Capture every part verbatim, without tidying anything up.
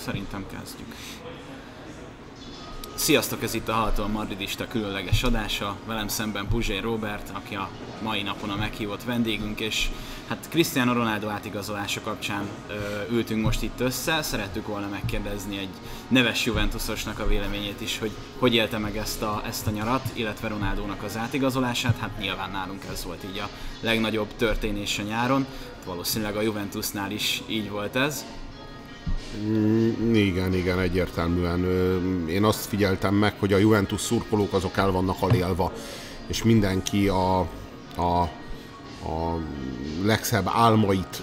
Szerintem kezdjük. Sziasztok, ez itt a Halltól Madridista különleges adása. Velem szemben Puzsér Róbert, aki a mai napon a meghívott vendégünk, és hát Cristiano Ronaldo átigazolása kapcsán ö, ültünk most itt össze. Szerettük volna megkérdezni egy neves Juventusosnak a véleményét is, hogy hogy élte meg ezt a, ezt a nyarat, illetve Ronaldónak az átigazolását. Hát nyilván nálunk ez volt így a legnagyobb történés a nyáron. Valószínűleg a Juventusnál is így volt ez. Mm, igen, igen, egyértelműen. Én azt figyeltem meg, hogy a Juventus szurkolók azok el vannak alélva, és mindenki a, a, a legszebb álmait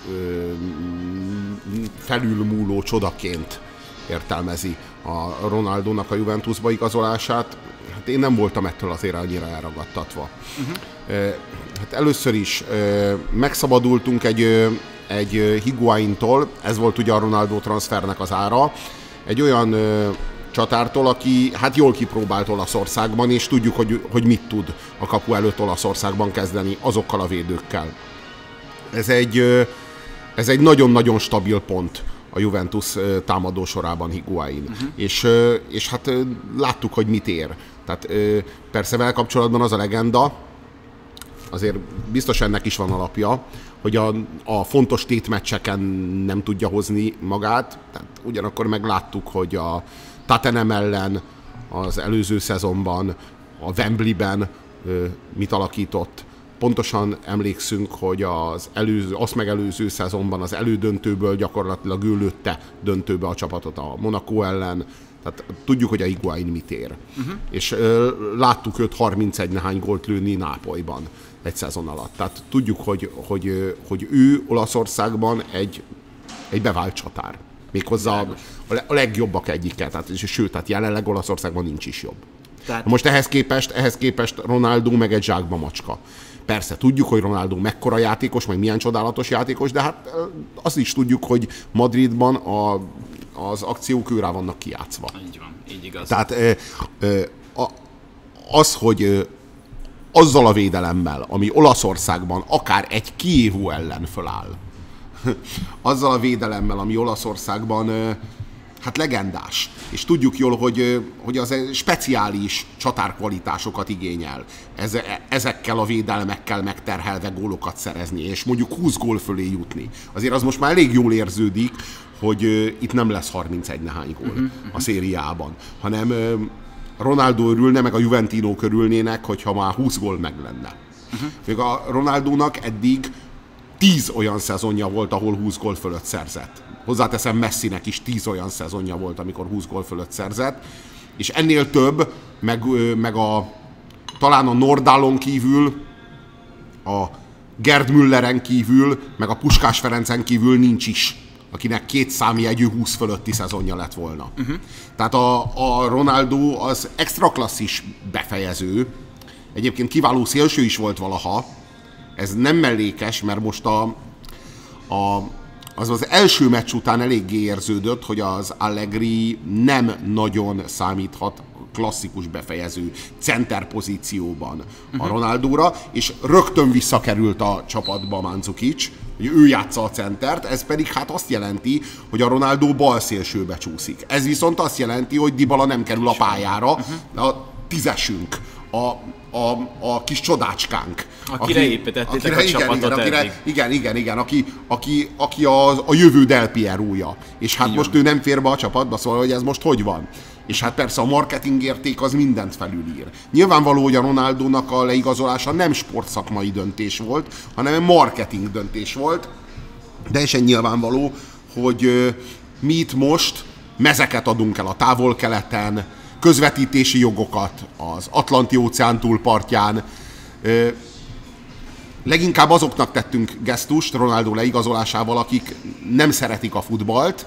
felülmúló csodaként értelmezi a Ronaldónak a Juventusba igazolását. Hát én nem voltam ettől azért annyira elragadtatva. Uh-huh. Hát először is megszabadultunk egy egy Higuaintól, ez volt ugye a Ronaldo transfernek az ára, egy olyan ö, csatártól, aki hát jól kipróbált Olaszországban, és tudjuk, hogy, hogy mit tud a kapu előtt Olaszországban kezdeni azokkal a védőkkel. Ez egy, ö, ez egy nagyon-nagyon stabil pont a Juventus ö, támadó sorában Higuain. Uh-huh. És, ö, és hát ö, láttuk, hogy mit ér. Tehát ö, persze vele kapcsolatban az a legenda, azért biztos ennek is van alapja, hogy a, a fontos tétmeccseken nem tudja hozni magát. Tehát ugyanakkor megláttuk, hogy a Tottenham ellen az előző szezonban, a Wembleyben ö, mit alakított. Pontosan emlékszünk, hogy az előző, azt megelőző szezonban az elődöntőből gyakorlatilag ő lőtte döntőbe a csapatot a Monaco ellen. Tehát tudjuk, hogy a Higuain mit ér. Uh-huh. És ö, láttuk őt harmincegy nehány gólt lőni Nápolyban egy szezon alatt. Tehát tudjuk, hogy, hogy, hogy ő Olaszországban egy, egy bevált csatár. Méghozzá a, a legjobbak egyike. Tehát, és sőt, tehát jelenleg Olaszországban nincs is jobb. Tehát... Most ehhez képest, ehhez képest Ronaldo meg egy zsákba macska. Persze, tudjuk, hogy Ronaldo mekkora játékos, meg milyen csodálatos játékos, de hát azt is tudjuk, hogy Madridban a, az akciók őrá vannak kijátszva. Így van, így igaz. Tehát az, hogy azzal a védelemmel, ami Olaszországban akár egy Kijevu ellen föláll, azzal a védelemmel, ami Olaszországban hát legendás, és tudjuk jól, hogy, hogy az speciális csatárkvalitásokat igényel. Ezekkel a védelmekkel megterhelve gólokat szerezni, és mondjuk húsz gól fölé jutni. Azért az most már elég jól érződik, hogy itt nem lesz harmincegy nehány gól uh-huh, uh-huh. a szériában, hanem Ronaldo örülne, meg a Juventinók örülnének, hogyha már húsz gól meg lenne. Uh-huh. Még a Ronaldónak eddig tíz olyan szezonja volt, ahol húsz gól fölött szerzett. Hozzáteszem, Messinek is tíz olyan szezonja volt, amikor húsz gól fölött szerzett. És ennél több, meg, meg a, talán a Nordálon kívül, a Gerd Mülleren kívül, meg a Puskás Ferencen kívül nincs is, akinek két számjegyű húsz fölötti szezonja lett volna. Uh-huh. Tehát a, a Ronaldo az extra klasszis befejező. Egyébként kiváló szélső is volt valaha. Ez nem mellékes, mert most a, a, az az első meccs után eléggé érződött, hogy az Allegri nem nagyon számíthat klasszikus befejező center pozícióban uh-huh. a Ronaldóra, és rögtön visszakerült a csapatba Mandzukic, hogy ő játsza a centert, ez pedig hát azt jelenti, hogy a Ronaldo bal szélsőbe csúszik. Ez viszont azt jelenti, hogy Dybala nem kerül a pályára, uh-huh. a tízesünk, a, a, a kis csodácskánk. Akire aki, építettétek akire, a igen, csapatot igen, akire, igen, igen, igen, aki, aki, aki a, a jövő Del Pierója. És hát igen. most ő nem fér be a csapatba, szóval hogy ez most hogy van? És hát persze a marketing érték az mindent felülír. Nyilvánvaló, hogy a Ronaldónak a leigazolása nem sportszakmai döntés volt, hanem egy marketing döntés volt. De is nyilvánvaló, hogy uh, mi itt most mezeket adunk el a távol-keleten, közvetítési jogokat az Atlanti-óceán túlpartján. Uh, leginkább azoknak tettünk gesztust Ronaldo leigazolásával, akik nem szeretik a futballt,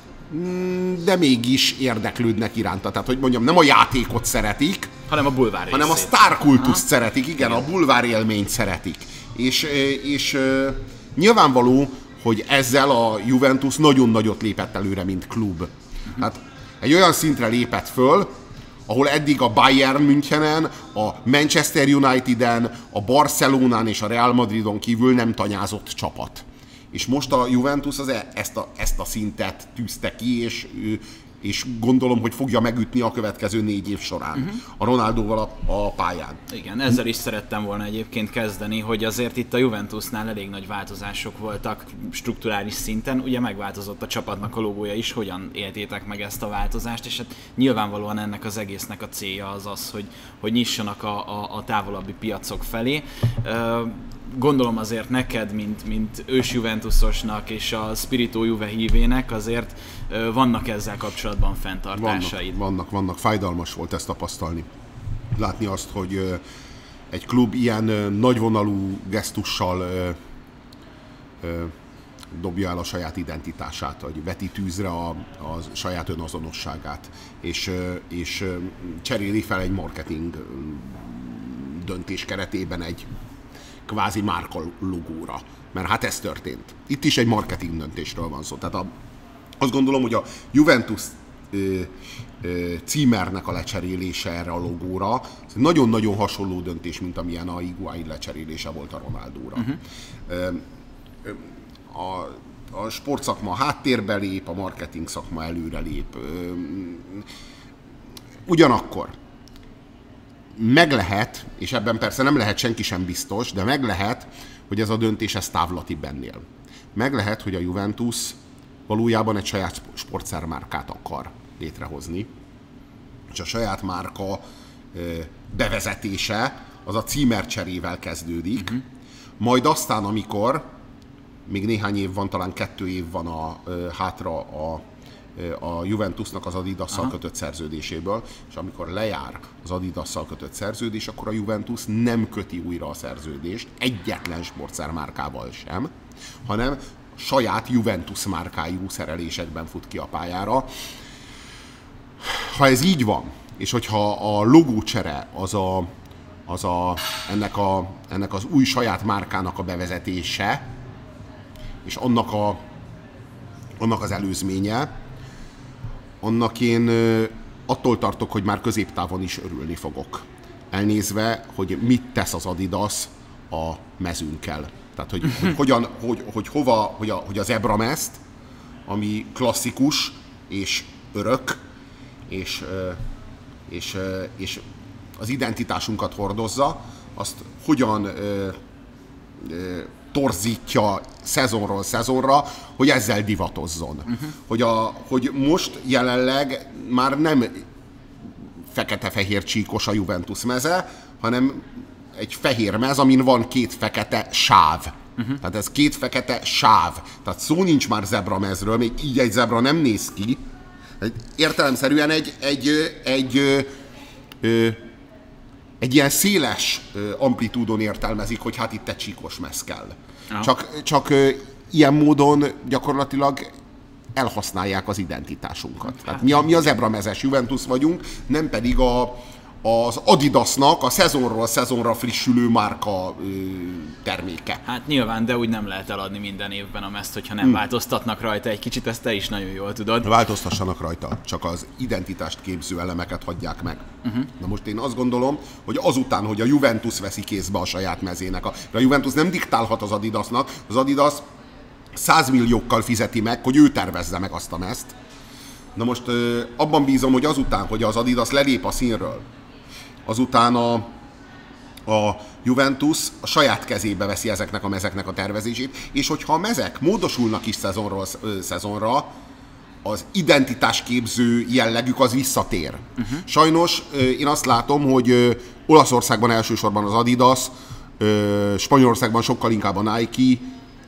de mégis érdeklődnek iránta. Tehát, hogy mondjam, nem a játékot szeretik, hanem a bulvár hanem a sztárkultuszt szeretik, igen, igen, a bulvár élményt szeretik. És, és nyilvánvaló, hogy ezzel a Juventus nagyon nagyot lépett előre, mint klub. Uh-huh. Tehát egy olyan szintre lépett föl, ahol eddig a Bayern Münchenen, a Manchester Uniteden, a Barcelonán és a Real Madridon kívül nem tanyázott csapat. És most a Juventus az e, ezt, a, ezt a szintet tűzte ki, és, és gondolom, hogy fogja megütni a következő négy év során uh-huh. a Ronaldóval a, a pályán. Igen, ezzel is szerettem volna egyébként kezdeni, hogy azért itt a Juventusnál elég nagy változások voltak strukturális szinten. Ugye megváltozott a csapatnak a logója is, hogyan éltétek meg ezt a változást, és hát nyilvánvalóan ennek az egésznek a célja az az, hogy, hogy nyissanak a, a, a távolabbi piacok felé. Gondolom azért neked, mint, mint ős Juventusosnak és a Spirito Juve hívének azért vannak ezzel kapcsolatban fenntartásaid. Vannak, vannak, vannak. Fájdalmas volt ezt tapasztalni. Látni azt, hogy egy klub ilyen nagyvonalú gesztussal dobja el a saját identitását, vagy veti tűzre a, a saját önazonosságát, és, és cseréli fel egy marketing döntés keretében egy kvázi márka logóra. Mert hát ez történt. Itt is egy marketing döntésről van szó. Tehát a, azt gondolom, hogy a Juventus ö, ö, címernek a lecserélése erre a logóra nagyon-nagyon hasonló döntés, mint amilyen a Higuaín lecserélése volt a Ronaldóra. Uh-huh. Ö, ö, a, a sportszakma háttérbe lép, a marketing szakma előre lép. Ö, ugyanakkor meg lehet, és ebben persze nem lehet senki sem biztos, de meg lehet, hogy ez a döntés ez távlatibb ennél. Meg lehet, hogy a Juventus valójában egy saját sportszermárkát akar létrehozni, és a saját márka bevezetése az a címercserével kezdődik, uh-huh. majd aztán, amikor még néhány év van, talán kettő év van a, hátra a a Juventusnak az Adidasszal kötött szerződéséből, és amikor lejár az Adidasszal kötött szerződés, akkor a Juventus nem köti újra a szerződést, egyetlen sportszermárkával sem, hanem saját Juventus márkájú szerelésekben fut ki a pályára. Ha ez így van, és hogyha a logócsere az, a, az a, ennek, a, ennek az új saját márkának a bevezetése, és annak, a, annak az előzménye, annak én attól tartok, hogy már középtávon is örülni fogok. Elnézve, hogy mit tesz az Adidas a mezünkkel. Tehát, hogy, hogy, hogyan, hogy, hogy hova, hogy, a, hogy az Ebramezt, ami klasszikus és örök, és, és, és az identitásunkat hordozza, azt hogyan torzítja szezonról szezonra, hogy ezzel divatozzon. Uh-huh. Hogy, a, hogy most jelenleg már nem fekete-fehér csíkos a Juventus meze, hanem egy fehér mez, amin van két fekete sáv. Uh-huh. Tehát ez két fekete sáv. Tehát szó nincs már zebramezről, még így egy zebra nem néz ki. Értelemszerűen egy, egy, egy, egy, egy, egy ilyen széles amplitúdon értelmezik, hogy hát itt egy csíkos mez kell. No. Csak, csak ilyen módon gyakorlatilag elhasználják az identitásunkat. Hát, Tehát mi, a, mi az ebramezes Juventus vagyunk, nem pedig a, az Adidasnak a szezonról szezonra frissülő márka ö, terméke. Hát nyilván, de úgy nem lehet eladni minden évben a mezt, hogyha nem hmm. változtatnak rajta egy kicsit, ezt te is nagyon jól tudod. Változtassanak rajta, csak az identitást képző elemeket hagyják meg. Uh-huh. Na most én azt gondolom, hogy azután, hogy a Juventus veszi kézbe a saját mezének, a, a Juventus nem diktálhat az Adidasnak, az Adidas százmilliókkal fizeti meg, hogy ő tervezze meg azt a mezt. Na most ö, abban bízom, hogy azután, hogy az Adidas lelép a színről, azután a, a Juventus a saját kezébe veszi ezeknek a mezeknek a tervezését, és hogyha a mezek módosulnak is szezonról szezonra, az identitásképző jellegük az visszatér. Uh-huh. Sajnos én azt látom, hogy Olaszországban elsősorban az Adidas, Spanyolországban sokkal inkább a Nike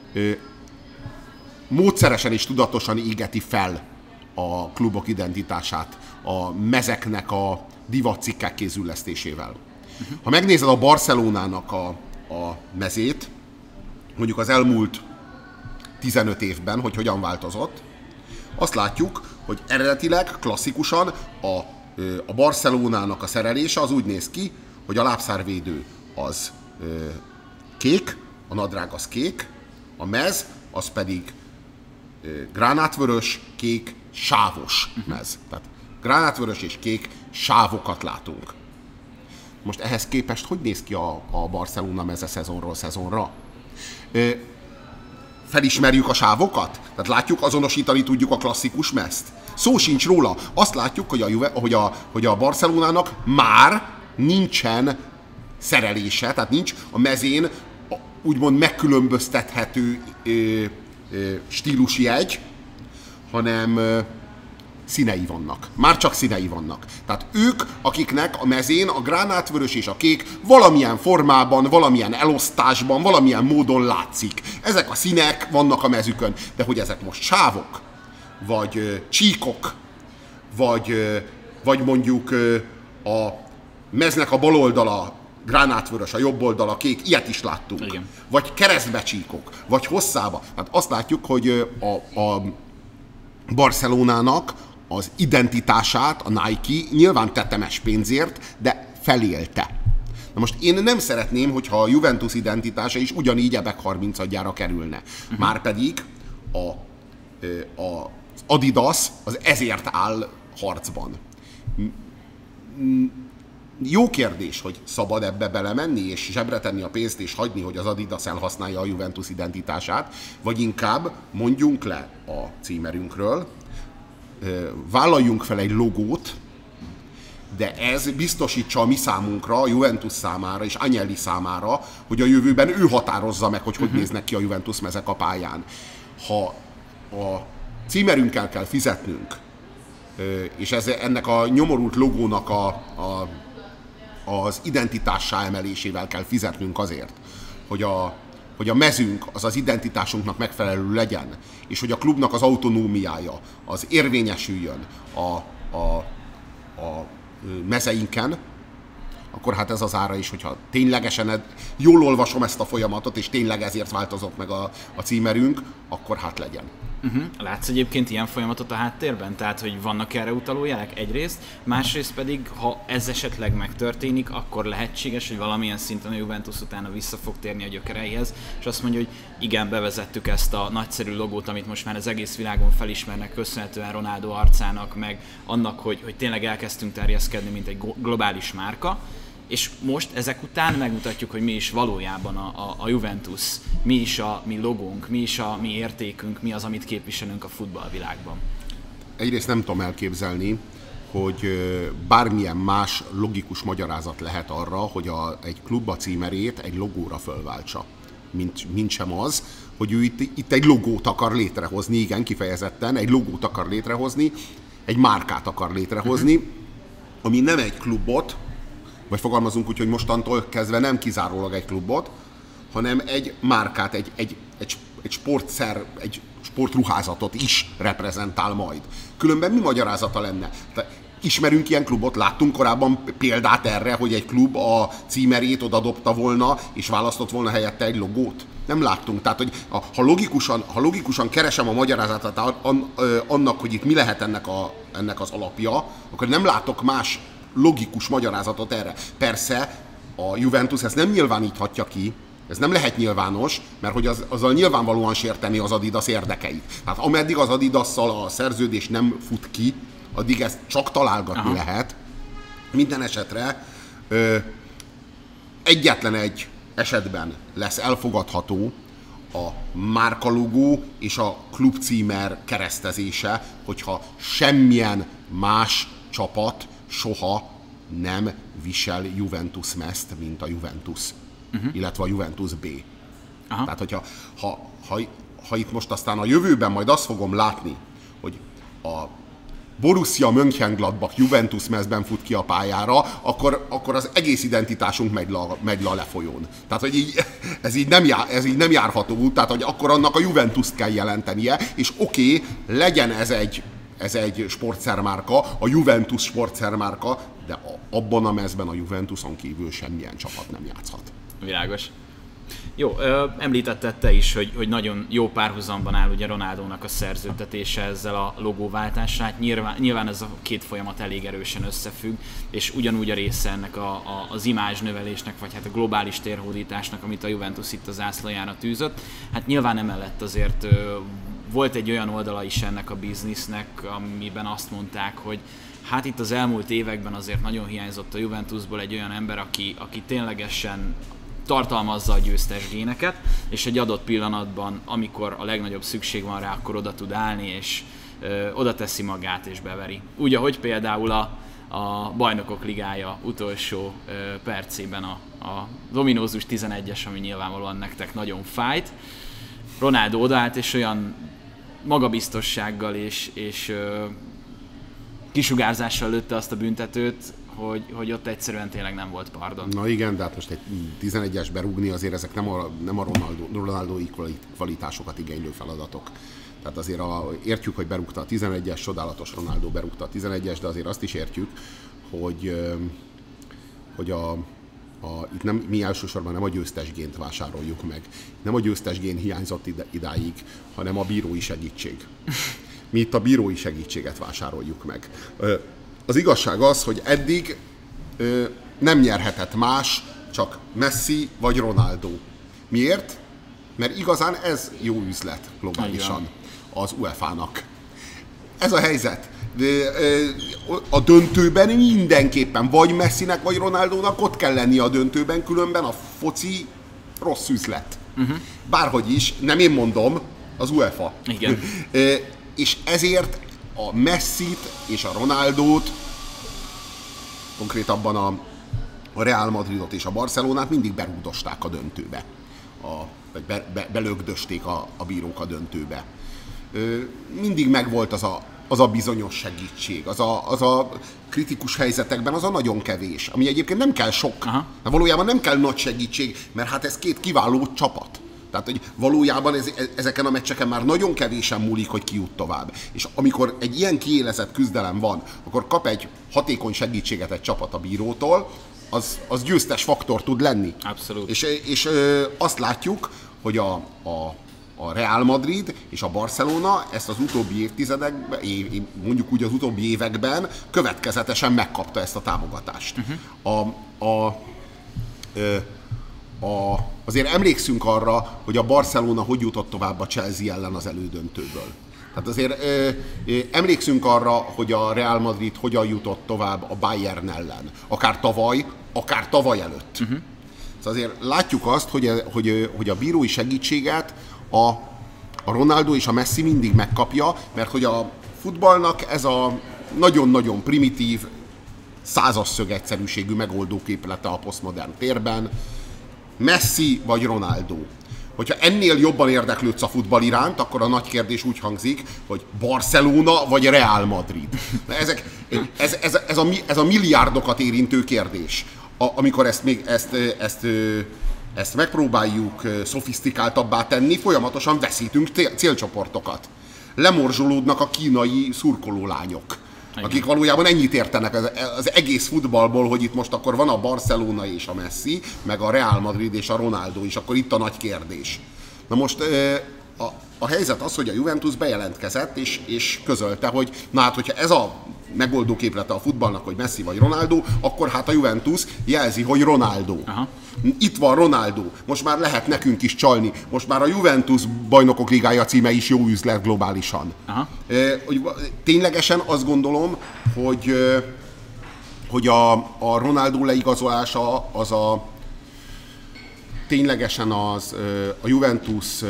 módszeresen és tudatosan égeti fel a klubok identitását a mezeknek a divatcikkek kézüllesztésével. Uh-huh. Ha megnézed a Barcelonának a, a mezét, mondjuk az elmúlt tizenöt évben, hogy hogyan változott, azt látjuk, hogy eredetileg, klasszikusan a, a Barcelonának a szerelése az úgy néz ki, hogy a lábszárvédő az ö, kék, a nadrág az kék, a mez az pedig ö, gránátvörös, kék, sávos uh-huh. mez. Tehát gránátvörös és kék sávokat látunk. Most ehhez képest hogy néz ki a, a Barcelona meze szezonról szezonra? Ö, felismerjük a sávokat? Tehát látjuk, azonosítani tudjuk a klasszikus mezt? Szó sincs róla. Azt látjuk, hogy a, Juve, hogy a, hogy a Barcelonának már nincsen szerelése, tehát nincs a mezén úgymond megkülönböztethető ö, ö, stílusjegy, hanem ö, színei vannak. Már csak színei vannak. Tehát ők, akiknek a mezén a gránátvörös és a kék valamilyen formában, valamilyen elosztásban, valamilyen módon látszik. Ezek a színek vannak a mezükön. De hogy ezek most sávok, vagy ö, csíkok, vagy, ö, vagy mondjuk ö, a meznek a bal oldala gránátvörös, a jobb oldala kék, ilyet is láttunk. Igen. Vagy keresztbe csíkok, vagy hosszába. Hát azt látjuk, hogy a, a Barcelonának az identitását a Nike nyilván tetemes pénzért, de felélte. Na most én nem szeretném, hogyha a Juventus identitása is ugyanígy ebek harmincadjára kerülne. Uh-huh. Márpedig a, a Adidas az ezért áll harcban. Jó kérdés, hogy szabad ebbe belemenni, és zsebre tenni a pénzt, és hagyni, hogy az Adidas elhasználja a Juventus identitását, vagy inkább mondjunk le a címerünkről, vállaljunk fel egy logót, de ez biztosítsa a mi számunkra, a Juventus számára és Agnelli számára, hogy a jövőben ő határozza meg, hogy hogy uh-huh. néznek ki a Juventus mezek a pályán. Ha a címerünkkel kell fizetnünk, és ez, ennek a nyomorult logónak a, a, az identitássá emelésével kell fizetnünk azért, hogy a, hogy a mezünk az az identitásunknak megfelelő legyen, és hogy a klubnak az autonómiája az érvényesüljön a, a, a mezeinken, akkor hát ez az ára is, hogyha ténylegesen jól olvasom ezt a folyamatot, és tényleg ezért változott meg a, a címerünk, akkor hát legyen. Uh-huh. Látsz egyébként ilyen folyamatot a háttérben? Tehát, hogy vannak erre utaló jelek egyrészt, másrészt pedig, ha ez esetleg megtörténik, akkor lehetséges, hogy valamilyen szinten a Juventus utána vissza fog térni a gyökereihez, és azt mondja, hogy igen, bevezettük ezt a nagyszerű logót, amit most már az egész világon felismernek, köszönhetően Ronaldo arcának, meg annak, hogy, hogy tényleg elkezdtünk terjeszkedni, mint egy globális márka, és most ezek után megmutatjuk, hogy mi is valójában a, a, a Juventus, mi is a mi logónk, mi is a mi értékünk, mi az, amit képviselünk a futballvilágban. Egyrészt nem tudom elképzelni, hogy bármilyen más logikus magyarázat lehet arra, hogy a, egy klub a címerét egy logóra fölváltsa. Mint, mint sem az, hogy ő itt, itt egy logót akar létrehozni, igen, kifejezetten, egy logót akar létrehozni, egy márkát akar létrehozni, uh-huh. ami nem egy klubot, vagy fogalmazunk úgy, hogy mostantól kezdve nem kizárólag egy klubot, hanem egy márkát, egy, egy, egy, egy sportszer, egy sportruházatot is reprezentál majd. Különben mi magyarázata lenne? Te ismerünk ilyen klubot, láttunk korábban példát erre, hogy egy klub a címerét oda dobta volna, és választott volna helyette egy logót? Nem láttunk. Tehát, hogy a, ha, logikusan, ha logikusan keresem a magyarázatát annak, hogy itt mi lehet ennek, a, ennek az alapja, akkor nem látok más logikus magyarázatot erre. Persze a Juventus ezt nem nyilváníthatja ki, ez nem lehet nyilvános, mert hogy az, azzal nyilvánvalóan sérteni az Adidas érdekeit. Tehát ameddig az Adidasszal a szerződés nem fut ki, addig ezt csak találgatni Aha. lehet. Minden esetre ö, egyetlen egy esetben lesz elfogadható a márkalogó és a klubcímer keresztezése, hogyha semmilyen más csapat soha nem visel Juventus mezt, mint a Juventus, uh-huh. illetve a Juventus B. Aha. Tehát, hogyha ha, ha, ha itt most aztán a jövőben majd azt fogom látni, hogy a Borussia Mönchengladbach Juventus mezben fut ki a pályára, akkor, akkor az egész identitásunk megy le, megy le a lefolyón. Tehát, hogy így, ez, így nem jár, ez így nem járható út, tehát, hogy akkor annak a Juventus-t kell jelentenie, és oké, okay, legyen ez egy Ez egy sportszermárka, a Juventus sportszermárka, de abban a mezben a Juventuson kívül semmilyen csapat nem játszhat. Világos. Jó, említetted te is, hogy, hogy nagyon jó párhuzamban áll ugye Ronaldónak a szerződtetése ezzel a logóváltással. Hát nyilván, nyilván ez a két folyamat elég erősen összefügg, és ugyanúgy a része ennek a, a, az imázsnövelésnek, vagy hát a globális térhódításnak, amit a Juventus itt az zászlajára tűzött. Hát nyilván emellett azért volt egy olyan oldala is ennek a biznisznek, amiben azt mondták, hogy hát itt az elmúlt években azért nagyon hiányzott a Juventusból egy olyan ember, aki, aki ténylegesen tartalmazza a győztes géneket, és egy adott pillanatban, amikor a legnagyobb szükség van rá, akkor oda tud állni, és ö, oda teszi magát és beveri. Úgy, ahogy például a, a Bajnokok Ligája utolsó ö, percében a, a dominózus tizenegyes, ami nyilvánvalóan nektek nagyon fájt. Ronaldo odaállt, és olyan magabiztossággal és, és ö, kisugárzással lőtte azt a büntetőt, hogy, hogy ott egyszerűen tényleg nem volt pardon. Na igen, de hát most egy tizenegyes berúgni, azért ezek nem a, nem a Ronaldo, Ronaldo-i kvalitásokat igénylő feladatok. Tehát azért a, értjük, hogy berúgta a tizenegyes, csodálatos Ronaldo berúgta a tizenegyes, de azért azt is értjük, hogy, hogy a, a, itt nem, mi elsősorban nem a győztes gént vásároljuk meg. Nem a győztes gén hiányzott ide, idáig, hanem a bírói segítség. Mi itt a bírói segítséget vásároljuk meg. Az igazság az, hogy eddig ö, nem nyerhetett más, csak Messi vagy Ronaldo. Miért? Mert igazán ez jó üzlet globálisan az u e fá nak. Ez a helyzet. A döntőben mindenképpen vagy Messinek, vagy Ronaldónak ott kell lenni a döntőben, különben a foci rossz üzlet. Uh-huh. Bárhogy is, nem én mondom, az u e fá. Igen. És ezért a Messit és a Ronaldót, konkrétabban a, a Real Madridot és a Barcelonát mindig berúgdosták a döntőbe. A, vagy be, be, belögdösték a, a bírók a döntőbe. Ö, mindig megvolt az a, az a bizonyos segítség, az a, az a kritikus helyzetekben az a nagyon kevés, ami egyébként nem kell sok. Aha. De valójában nem kell nagy segítség, mert hát ez két kiváló csapat. Tehát, hogy valójában ez, ezeken a meccseken már nagyon kevésen múlik, hogy ki jut tovább. És amikor egy ilyen kiélezett küzdelem van, akkor kap egy hatékony segítséget egy csapat a bírótól, az, az győztes faktor tud lenni. Abszolút. És, és ö, azt látjuk, hogy a, a, a Real Madrid és a Barcelona ezt az utóbbi évtizedekben, év, mondjuk úgy az utóbbi években következetesen megkapta ezt a támogatást. Uh-huh. A... a ö, A, azért emlékszünk arra, hogy a Barcelona hogy jutott tovább a Chelsea ellen az elődöntőből. Tehát azért ö, ö, emlékszünk arra, hogy a Real Madrid hogyan jutott tovább a Bayern ellen. Akár tavaly, akár tavaly előtt. Uh-huh. Szóval azért látjuk azt, hogy, hogy, hogy a bírói segítséget a, a Ronaldo és a Messi mindig megkapja, mert hogy a futballnak ez a nagyon-nagyon primitív, százasszög egyszerűségű megoldóképlete a posztmodern térben, Messi vagy Ronaldo. Hogyha ennél jobban érdeklődsz a futball iránt, akkor a nagy kérdés úgy hangzik, hogy Barcelona vagy Real Madrid. Ezek, ez, ez, ez, a, ez a milliárdokat érintő kérdés. A, amikor ezt, még, ezt, ezt, ezt megpróbáljuk szofisztikáltabbá tenni, folyamatosan veszítünk célcsoportokat. Lemorzsolódnak a kínai szurkolólányok. Igen. Akik valójában ennyit értenek az, az egész futballból, hogy itt most akkor van a Barcelona és a Messi, meg a Real Madrid és a Ronaldo is, akkor itt a nagy kérdés. Na most a, a helyzet az, hogy a Juventus bejelentkezett, és, és közölte, hogy na hát, hogyha ez a megoldó képlete a futballnak, hogy Messi vagy Ronaldo, akkor hát a Juventus jelzi, hogy Ronaldo. Aha. Itt van Ronaldo, most már lehet nekünk is csalni, most már a Juventus Bajnokok Ligája címe is jó üzlet globálisan. Aha. Ténylegesen azt gondolom, hogy, hogy a, a Ronaldo leigazolása az a ténylegesen az a Juventus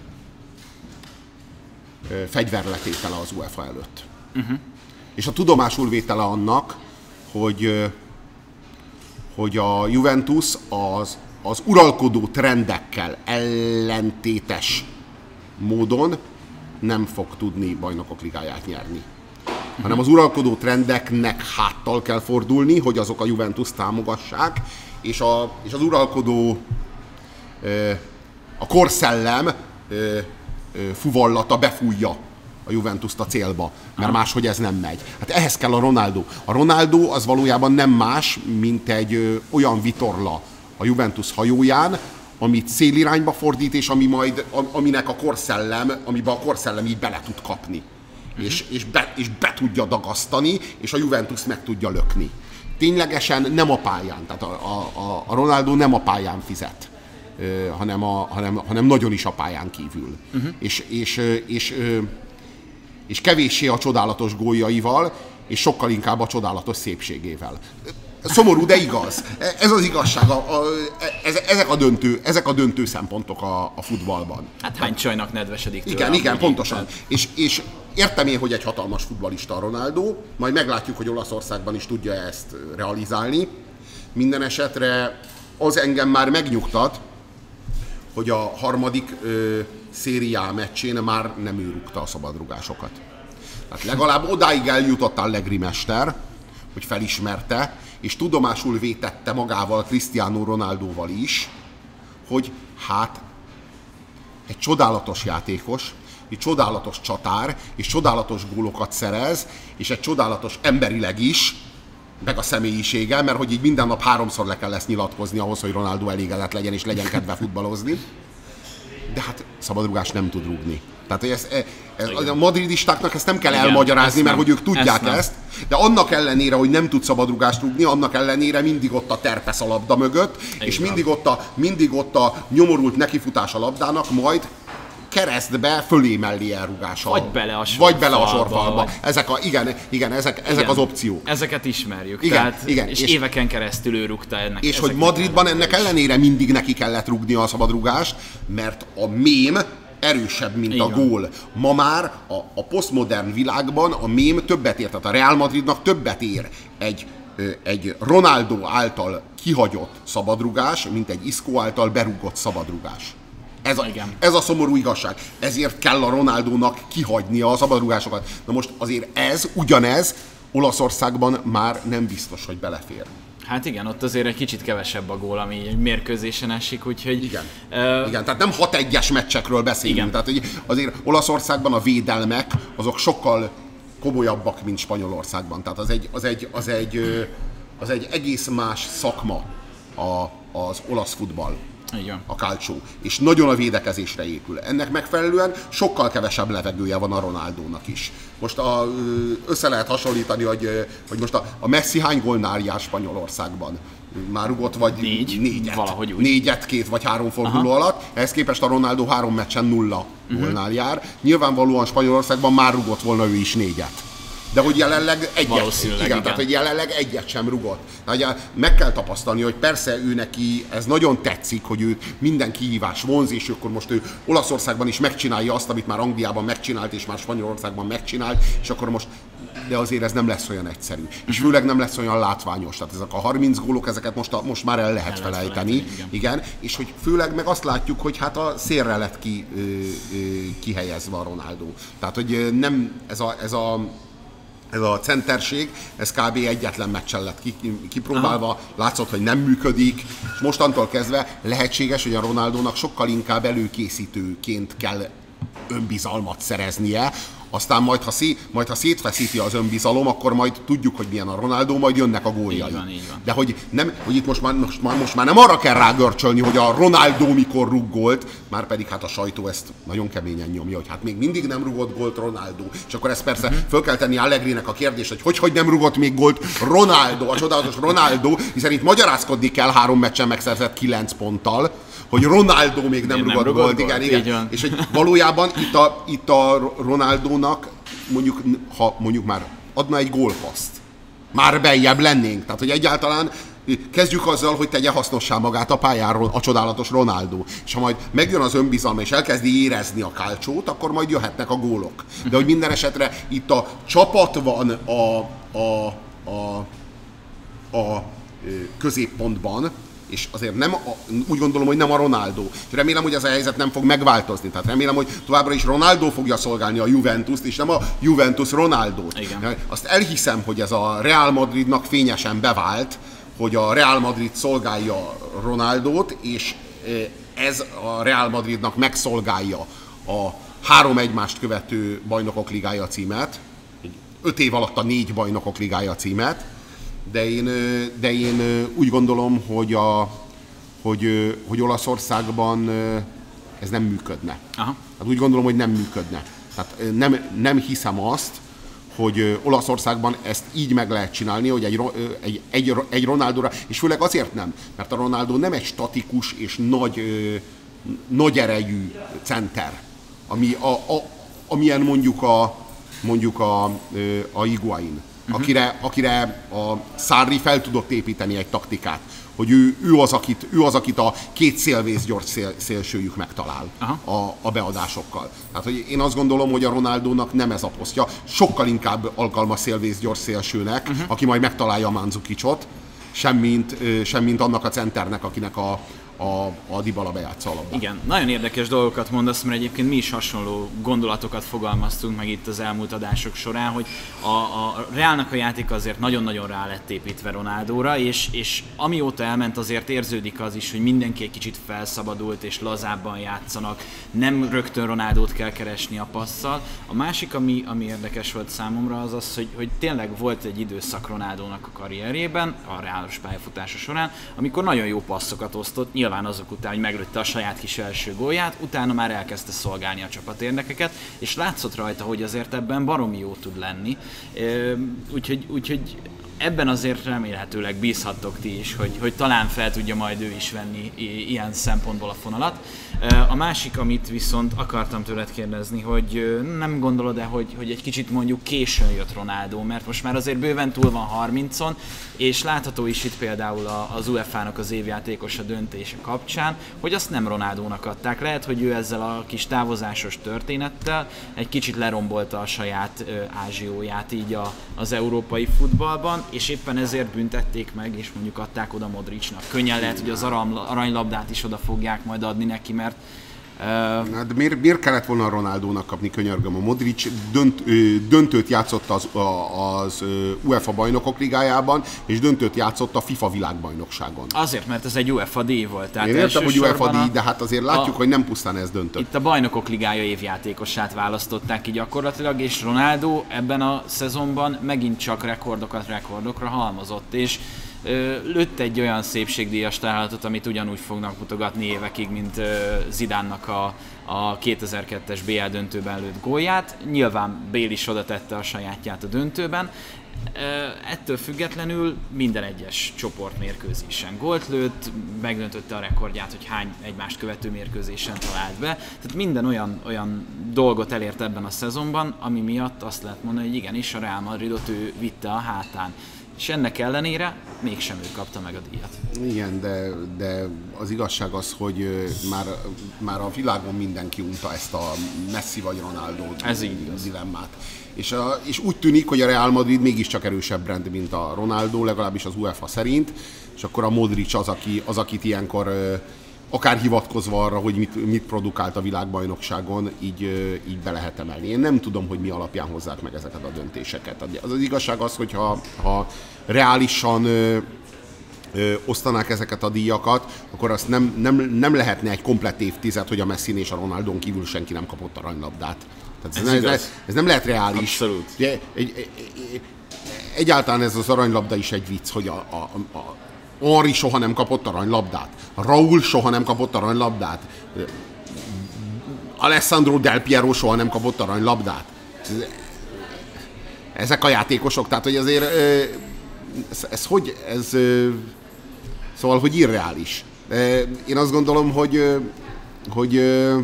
fegyverletétele az UEFA előtt. Uh-huh. És a tudomásul vétele annak, hogy, hogy a Juventus az, az uralkodó trendekkel ellentétes módon nem fog tudni Bajnokok Ligáját nyerni. Uh-huh. Hanem az uralkodó trendeknek háttal kell fordulni, hogy azok a Juventus támogassák, és, a, és az uralkodó a korszellem fuvallata befújja a Juventust a célba, mert máshogy ez nem megy. Hát ehhez kell a Ronaldo. A Ronaldo az valójában nem más, mint egy ö, olyan vitorla a Juventus hajóján, amit szélirányba fordít, és ami majd, aminek a korszellem, amiben a korszellem így bele tud kapni. Uh-huh. És, és, be, és be tudja dagasztani, és a Juventus meg tudja lökni. Ténylegesen nem a pályán, tehát a, a, a Ronaldo nem a pályán fizet. Uh, hanem, a, hanem, hanem nagyon is a pályán kívül. Uh-huh. És, és, és, és, és kevéssé a csodálatos góljaival, és sokkal inkább a csodálatos szépségével. Szomorú, de igaz. Ez az igazság. A, a, ezek, a döntő, ezek a döntő szempontok a, a futballban. Hát hány csajnak nedvesedik tőle. Igen, igen, pontosan. És, és értem én, hogy egy hatalmas futballista Ronaldo, majd meglátjuk, hogy Olaszországban is tudja ezt realizálni. Minden esetre az engem már megnyugtat, hogy a harmadik ö, szériá meccsén már nem ő rúgta a szabadrúgásokat. Tehát legalább odáig eljutott Allegri mester, hogy felismerte, és tudomásul vétette magával Cristiano Ronaldóval is, hogy hát egy csodálatos játékos, egy csodálatos csatár, és csodálatos gólokat szerez, és egy csodálatos emberileg is, meg a személyisége, mert hogy így minden nap háromszor le kell ezt nyilatkozni ahhoz, hogy Ronaldo elégedett legyen, és legyen kedve futballozni. De hát szabadrúgást nem tud rúgni. Tehát hogy ez, ez, a madridistáknak ezt nem kell igen, elmagyarázni, mert nem, hogy ők tudják ezt, ezt, de annak ellenére, hogy nem tud szabadrúgást rúgni, annak ellenére mindig ott a terpesz a labda mögött, igen. És mindig ott, a, mindig ott a nyomorult nekifutás a labdának, majd keresztbe fölé mellé elrúgással. Vagy bele a sorfalba. Vagy bele a sorfalba. Vagy... Ezek, a, igen, igen, ezek, ezek igen, az opciók. Ezeket ismerjük. Igen, tehát, igen, és, és éveken keresztül ő rúgta ennek. És hogy Madridban ennek ellenére mindig neki kellett rúgnia a szabadrúgást, mert a mém erősebb, mint igen. a gól. Ma már a, a posztmodern világban a mém többet ér, tehát a Real Madridnak többet ér egy, egy Ronaldo által kihagyott szabadrúgás, mint egy Isco által berúgott szabadrúgás. Ez a, ez a szomorú igazság. Ezért kell a Ronaldónak kihagynia a szabadrúgásokat. Na most azért ez, ugyanez Olaszországban már nem biztos, hogy belefér. Hát igen, ott azért egy kicsit kevesebb a gól, ami egy mérkőzésen esik, úgyhogy... Igen, uh... igen, tehát nem hat egyes meccsekről beszélünk. Igen. Tehát hogy azért Olaszországban a védelmek azok sokkal komolyabbak, mint Spanyolországban. Tehát az egy, az egy, az egy, az egy egész más szakma a, az olasz futball. Igen. A calcio, és nagyon a védekezésre épül. Ennek megfelelően sokkal kevesebb levegője van a Ronaldónak is. Most a, össze lehet hasonlítani, hogy, hogy most a, a Messi hány gólnál jár Spanyolországban? Már rugott vagy Négy, négyet. Valahogy úgy. Négyet, két vagy három forduló aha. alatt. Ehhez képest a Ronaldo három meccsen nulla uh-huh. gólnál jár. Nyilvánvalóan Spanyolországban már rugott volna ő is négyet. De hogy jelenleg egyet, igen, igen. Tehát, hogy jelenleg egyet sem rugott. Tehát, meg kell tapasztalni, hogy persze ő neki ez nagyon tetszik, hogy ő minden kihívás vonz, és akkor most ő Olaszországban is megcsinálja azt, amit már Angliában megcsinált, és már Spanyolországban megcsinált, és akkor most, de azért ez nem lesz olyan egyszerű. És főleg nem lesz olyan látványos. Tehát ezek a harminc gólok, ezeket most, a, most már el lehet el felejteni. Lehet igen. igen. És hogy főleg meg azt látjuk, hogy hát a szélre lett ki, ö, ö, kihelyezve a Ronaldo. Tehát, hogy nem ez a, ez a Ez a centerség, ez kb. Egyetlen meccsen lett kipróbálva, aha. látszott, hogy nem működik, és mostantól kezdve lehetséges, hogy a Ronaldónak sokkal inkább előkészítőként kell önbizalmat szereznie, aztán majd ha, szé, majd, ha szétfeszíti az önbizalom, akkor majd tudjuk, hogy milyen a Ronaldo, majd jönnek a góljai. Így van, így van. De hogy, nem, hogy itt most már, most, már, most már nem arra kell rágörcsölni, hogy a Ronaldo mikor rúg gólt, már pedig hát a sajtó ezt nagyon keményen nyomja, hogy hát még mindig nem rúgott gólt Ronaldo. És akkor ezt persze uh-huh. föl kell tenni Allegrinek a kérdést, hogy hogy, hogy nem rúgott még gólt Ronaldo, a csodálatos Ronaldo, hiszen itt magyarázkodni kell három meccsen megszerzett kilenc ponttal, hogy Ronaldo még nem, rugott, rugott gólt, igen, igen. És hogy valójában itt a, itt a Ronaldónak mondjuk, ha mondjuk már adna egy gólpaszt, már beljebb lennénk. Tehát, hogy egyáltalán kezdjük azzal, hogy tegye hasznossá magát a pályáról a csodálatos Ronaldo. És ha majd megjön az önbizalma, és elkezdi érezni a calciót, akkor majd jöhetnek a gólok. De hogy minden esetre itt a csapat van a, a, a, a középpontban, és azért nem, úgy gondolom, hogy nem a Ronaldo. És remélem, hogy ez a helyzet nem fog megváltozni. Tehát remélem, hogy továbbra is Ronaldo fogja szolgálni a Juventust, és nem a Juventus Ronaldót. Igen. Azt elhiszem, hogy ez a Real Madridnak fényesen bevált, hogy a Real Madrid szolgálja Ronaldót, és ez a Real Madridnak megszolgálja a három egymást követő bajnokok ligája címet, öt év alatt a négy bajnokok ligája címet, de én, de én úgy gondolom, hogy, a, hogy, hogy Olaszországban ez nem működne. Aha. Hát úgy gondolom, hogy nem működne. Tehát nem, nem hiszem azt, hogy Olaszországban ezt így meg lehet csinálni, hogy egy, egy, egy, egy Ronaldóra, és főleg azért nem, mert a Ronaldo nem egy statikus és nagy, nagy erejű center, ami a, a, amilyen mondjuk a, mondjuk a, a Higuaín. uh-huh. akire, akire a Sarri fel tudott építeni egy taktikát, hogy ő, ő, az, akit, ő az, akit a két szélvészgyors szél, szélsőjük megtalál a, a beadásokkal. Tehát, hogy én azt gondolom, hogy a Ronaldónak nem ez a posztja, sokkal inkább alkalmas szélvészgyors szélsőnek, uh-huh. aki majd megtalálja a Mandzukicsot, semmint, semmint annak a centernek, akinek a a, a Dybala bejátsza a labdát. Igen, nagyon érdekes dolgokat mondasz, mert egyébként mi is hasonló gondolatokat fogalmaztunk meg itt az elmúlt adások során, hogy a, a Realnak a játék azért nagyon-nagyon rá lett építve Ronaldóra, és, és amióta elment azért érződik az is, hogy mindenki egy kicsit felszabadult és lazábban játszanak, nem rögtön Ronaldót kell keresni a passzal. A másik, ami, ami érdekes volt számomra, az az, hogy, hogy tényleg volt egy időszak Ronaldónak a karrierjében, a reálos pályafutása során, amikor nagyon jó passzokat osztott, nyilván azok után, hogy meglőtte a saját kis első gólját, utána már elkezdte szolgálni a csapat érdekeket, és látszott rajta, hogy azért ebben baromi jó tud lenni. Úgyhogy, úgyhogy ebben azért remélhetőleg bízhattok ti is, hogy, hogy talán fel tudja majd ő is venni ilyen szempontból a fonalat. A másik, amit viszont akartam tőled kérdezni, hogy nem gondolod-e, hogy, hogy egy kicsit mondjuk későn jött Ronaldo, mert most már azért bőven túl van harmincon, és látható is itt például az u e fá nak az évjátékos a döntése kapcsán, hogy azt nem Ronaldónak adták. Lehet, hogy ő ezzel a kis távozásos történettel egy kicsit lerombolta a saját ázsióját így a, az európai futballban, és éppen ezért büntették meg, és mondjuk adták oda Modricnak. Könnyen lehet, hogy az aranylabdát is oda fogják majd adni neki, mert Uh... Hát miért, miért kellett volna a Ronaldónak kapni, könyörgöm? A Modric dönt, döntőt játszott az, az u e fá bajnokok ligájában, és döntőt játszott a FIFA világbajnokságon. Azért, mert ez egy u e fá díj volt. Tehát én értem, hogy u e fá díj, de hát azért látjuk, a, hogy nem pusztán ez döntött. Itt a bajnokok ligája évjátékosát választották ki gyakorlatilag, és Ronaldo ebben a szezonban megint csak rekordokat rekordokra halmozott, és lőtt egy olyan szépségdíjas találatot, amit ugyanúgy fognak mutogatni évekig, mint Zidane-nak a, a kétezer-kettes bé el döntőben lőtt gólját. Nyilván Bale is oda tette a sajátját a döntőben. Ettől függetlenül minden egyes csoportmérkőzésen gólt lőtt, megdöntötte a rekordját, hogy hány egymást követő mérkőzésen talált be. Tehát minden olyan, olyan dolgot elért ebben a szezonban, ami miatt azt lehet mondani, hogy igenis a Real Madridot ő vitte a hátán. És ennek ellenére mégsem ő kapta meg a díjat. Igen, de, de az igazság az, hogy már, már a világon mindenki unta ezt a Messi vagy Ronaldo Ez így dilemmát. És, a, és úgy tűnik, hogy a Real Madrid mégiscsak erősebb brand, mint a Ronaldo, legalábbis az u e fá szerint, és akkor a Modric az, aki, az akit ilyenkor akár hivatkozva arra, hogy mit, mit produkált a világbajnokságon, így, így be lehet emelni. Én nem tudom, hogy mi alapján hozzák meg ezeket a döntéseket. Az az igazság az, hogy ha, ha reálisan ö, ö, osztanák ezeket a díjakat, akkor azt nem, nem, nem lehetne egy komplett évtized, hogy a Messin és a Ronaldon kívül senki nem kapott aranylabdát. Tehát ez, ez, ez, ez nem lehet reális. Abszolút. Egy, egy, egy, egyáltalán ez az aranylabda is egy vicc, hogy a, a, a Henry soha nem kapott aranylabdát. Raúl soha nem kapott aranylabdát. Alessandro Del Piero soha nem kapott aranylabdát. Ezek a játékosok, tehát hogy azért ez, ez hogy, ez szóval, hogy irreális. Én azt gondolom, hogy, hogy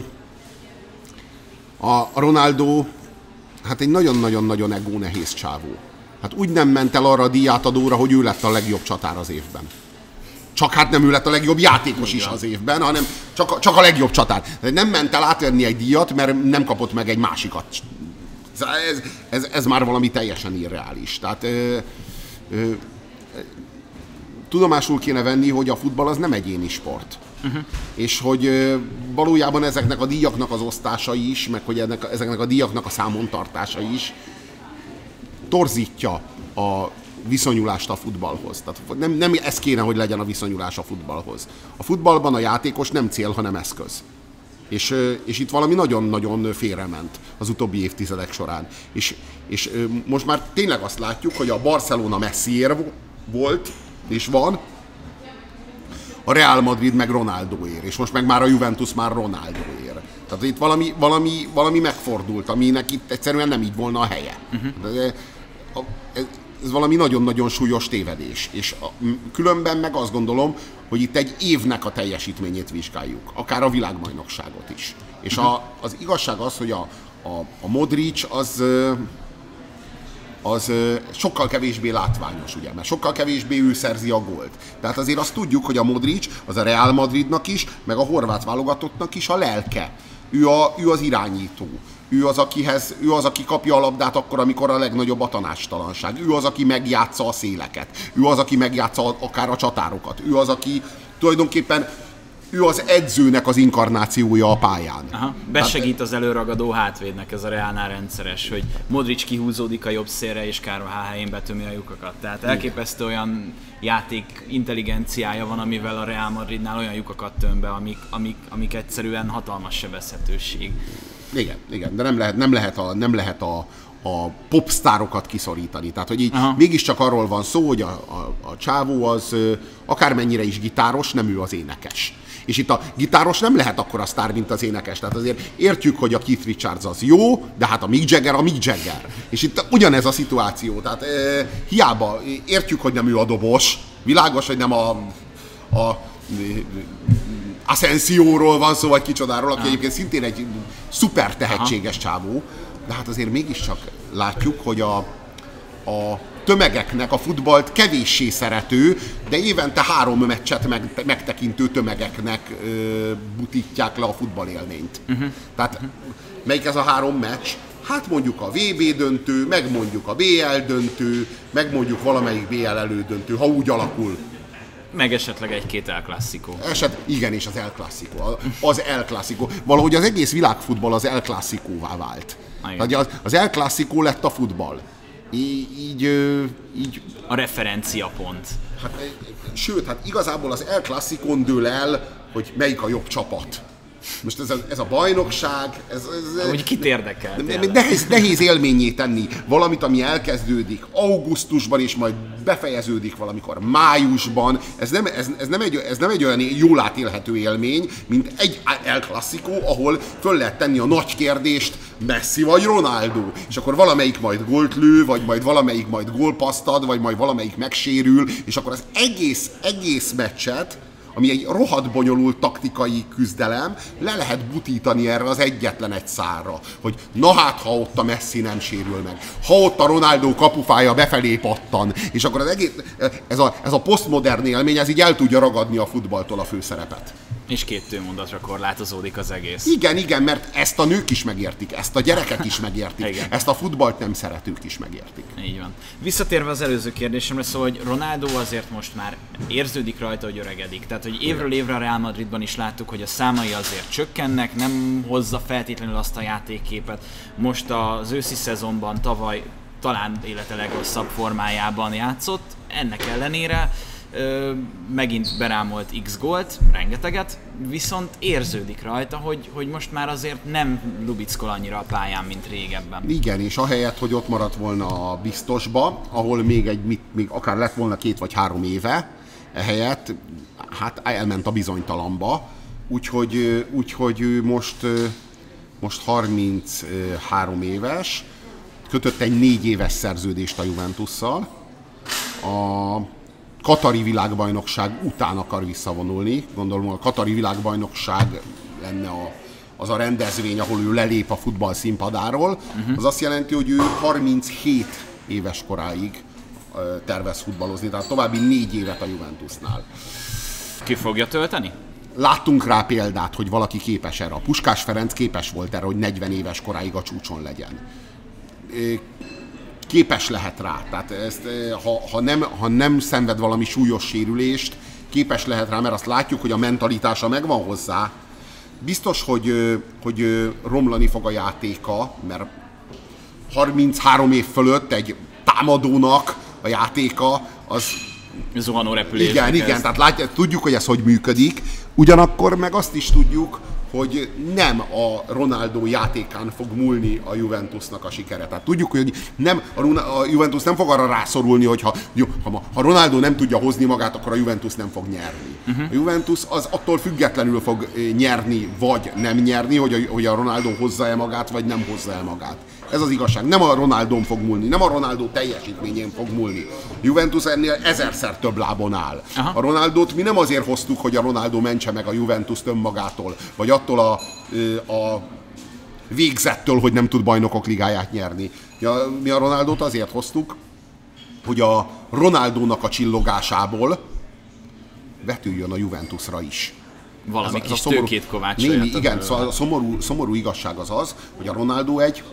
a Ronaldo hát egy nagyon-nagyon-nagyon egó nehéz csávó. Hát úgy nem ment el arra a díjátadóra, hogy ő lett a legjobb csatár az évben. Csak hát nem ő lett a legjobb játékos is az évben, hanem csak, csak a legjobb csatár. Nem ment el átvenni egy díjat, mert nem kapott meg egy másikat. Ez, ez, ez már valami teljesen irreális. Tehát ö, ö, tudomásul kéne venni, hogy a futball az nem egyéni sport. Uh-huh. És hogy ö, valójában ezeknek a díjaknak az osztásai is, meg hogy ennek, ezeknek a díjaknak a számontartása is torzítja a viszonyulást a futballhoz. Tehát nem, nem ez kéne, hogy legyen a viszonyulás a futballhoz. A futballban a játékos nem cél, hanem eszköz. És, és itt valami nagyon-nagyon félrement az utóbbi évtizedek során. És, és most már tényleg azt látjuk, hogy a Barcelona Messiér volt, és van, a Real Madrid meg Ronaldoér, és most meg már a Juventus már Ronaldoér. Tehát itt valami, valami, valami megfordult, aminek itt egyszerűen nem így volna a helye. Uh-huh. De, ez, ez valami nagyon-nagyon súlyos tévedés. És a, különben meg azt gondolom, hogy itt egy évnek a teljesítményét vizsgáljuk. Akár a világbajnokságot is. És a, az igazság az, hogy a, a, a Modric az, az sokkal kevésbé látványos, ugye, mert sokkal kevésbé ő szerzi a gólt. Tehát azért azt tudjuk, hogy a Modric az a Real Madridnak is, meg a horvát válogatottnak is a lelke. Ő, a, ő az irányító. Ő az, akihez, ő az, aki kapja a labdát akkor, amikor a legnagyobb a tanácstalanság. Ő az, aki megjátsza a széleket. Ő az, aki megjátsza akár a csatárokat. Ő az, aki tulajdonképpen ő az edzőnek az inkarnációja a pályán. Aha. Besegít az előragadó hátvédnek ez a Reálnál rendszeres, hogy Modric kihúzódik a jobb szélre, és Károly helyén betömi a lyukakat. Tehát elképesztő olyan játék intelligenciája van, amivel a Real Madridnál olyan lyukakat töm be, amik, amik, amik egyszerűen hatalmas sebezhetőség. Igen, igen, de nem lehet, nem lehet a, nem lehet a, a popstárokat kiszorítani. Tehát, hogy így Aha. mégiscsak arról van szó, hogy a, a, a csávó az akármennyire is gitáros, nem ő az énekes. És itt a gitáros nem lehet akkora sztár, mint az énekes. Tehát azért értjük, hogy a Keith Richards az jó, de hát a Mick Jagger a Mick Jagger. És itt ugyanez a szituáció. Tehát e, hiába értjük, hogy nem ő a dobos, világos, hogy nem a, a Asensióról van szó, vagy kicsodáról, aki egyébként szintén egy szuper tehetséges csávó, de hát azért mégiscsak látjuk, hogy a, a tömegeknek a futballt kevéssé szerető, de évente három meccset meg, megtekintő tömegeknek ö, butítják le a futballélményt. Uh-huh. Tehát uh-huh. melyik ez a három meccs? Hát mondjuk a vé bé döntő, meg mondjuk a bé el döntő, meg mondjuk valamelyik bé el elődöntő, ha úgy alakul. Meg esetleg egy-két El Clásico. Eset, igen, és az El Clásico. Az El Clásico. Valahogy az egész világfutball az El Clásicóvá vált. Az, az El Clásico lett a futball. Így, így, így... A referenciapont. Hát, sőt, hát igazából az El Clásicón dől el, hogy melyik a jobb csapat. Most ez a, ez a bajnokság, ez... ez Úgy kit érdekel? Nehéz, nehéz élménnyé tenni valamit, ami elkezdődik augusztusban, és majd befejeződik valamikor májusban. Ez nem, ez, ez, nem egy, ez nem egy olyan jól átélhető élmény, mint egy El Clásico, ahol föl lehet tenni a nagy kérdést, Messi vagy Ronaldo. És akkor valamelyik majd gólt lő, vagy majd valamelyik majd gólpaszt ad, vagy majd valamelyik megsérül, és akkor az egész, egész meccset, ami egy rohadt bonyolult taktikai küzdelem, le lehet butítani erre az egyetlen egy szárra, hogy na hát, ha ott a Messi nem sérül meg, ha ott a Ronaldo kapufája befelé pattan, és akkor az egész, ez a, ez a posztmodern élmény, ez így el tudja ragadni a futballtól a főszerepet. És két tőmondatra korlátozódik az egész. Igen, igen, mert ezt a nők is megértik, ezt a gyerekek is megértik, Igen. ezt a futballt nem szeretők is megértik. Így van. Visszatérve az előző kérdésemre, szóval, hogy Ronaldo azért most már érződik rajta, hogy öregedik. Tehát, hogy évről évre a Real Madridban is láttuk, hogy a számai azért csökkennek, nem hozza feltétlenül azt a játékképet. Most az őszi szezonban tavaly talán élete legrosszabb formájában játszott, ennek ellenére Ö, megint berámolt X gólt, rengeteget, viszont érződik rajta, hogy, hogy most már azért nem lubickol annyira a pályán, mint régebben. Igen, és ahelyett, hogy ott maradt volna a biztosba, ahol még egy, mit, még akár lett volna két vagy három éve, ehelyett hát elment a bizonytalanba, úgyhogy, úgyhogy ő most, most harminchárom éves, kötött egy négy éves szerződést a Juventusszal, a katari világbajnokság után akar visszavonulni. Gondolom, a katari világbajnokság lenne a, az a rendezvény, ahol ő lelép a futball színpadáról. Uh-huh. Az azt jelenti, hogy ő harminchét éves koráig uh, tervez futballozni, tehát további négy évet a Juventusnál. Ki fogja tölteni? Láttunk rá példát, hogy valaki képes erre. A Puskás Ferenc képes volt erre, hogy negyven éves koráig a csúcson legyen. Képes lehet rá. Tehát ezt, ha, ha, nem, ha nem szenved valami súlyos sérülést, képes lehet rá, mert azt látjuk, hogy a mentalitása megvan hozzá. Biztos, hogy, hogy romlani fog a játéka, mert harminchárom év fölött egy támadónak a játéka az... Zuhanó repülés. Igen, igen, tehát látjuk, tudjuk, hogy ez hogy működik. Ugyanakkor meg azt is tudjuk, hogy nem a Ronaldo játékán fog múlni a Juventusnak a sikere. Tehát tudjuk, hogy nem, a Juventus nem fog arra rászorulni, hogy ha, ha Ronaldo nem tudja hozni magát, akkor a Juventus nem fog nyerni. Uh-huh. A Juventus az attól függetlenül fog nyerni, vagy nem nyerni, hogy a, hogy a Ronaldo hozza-e magát, vagy nem hozza-e magát. Ez az igazság. Nem a Ronaldón fog múlni, nem a Ronaldo teljesítményén fog múlni. Juventus ennél ezerszer több lábon áll. Aha. A Ronaldót mi nem azért hoztuk, hogy a Ronaldo mentse meg a Juventus önmagától, vagy attól a, a végzettől, hogy nem tud bajnokok ligáját nyerni. Ja, mi a Ronaldót azért hoztuk, hogy a Ronaldónak a csillogásából vetüljön a Juventusra is. Valami ez, kis ez szomorú, tőkét kovácsolja. Igen, szóval a szomorú, szomorú igazság az az, hogy a Ronaldo egy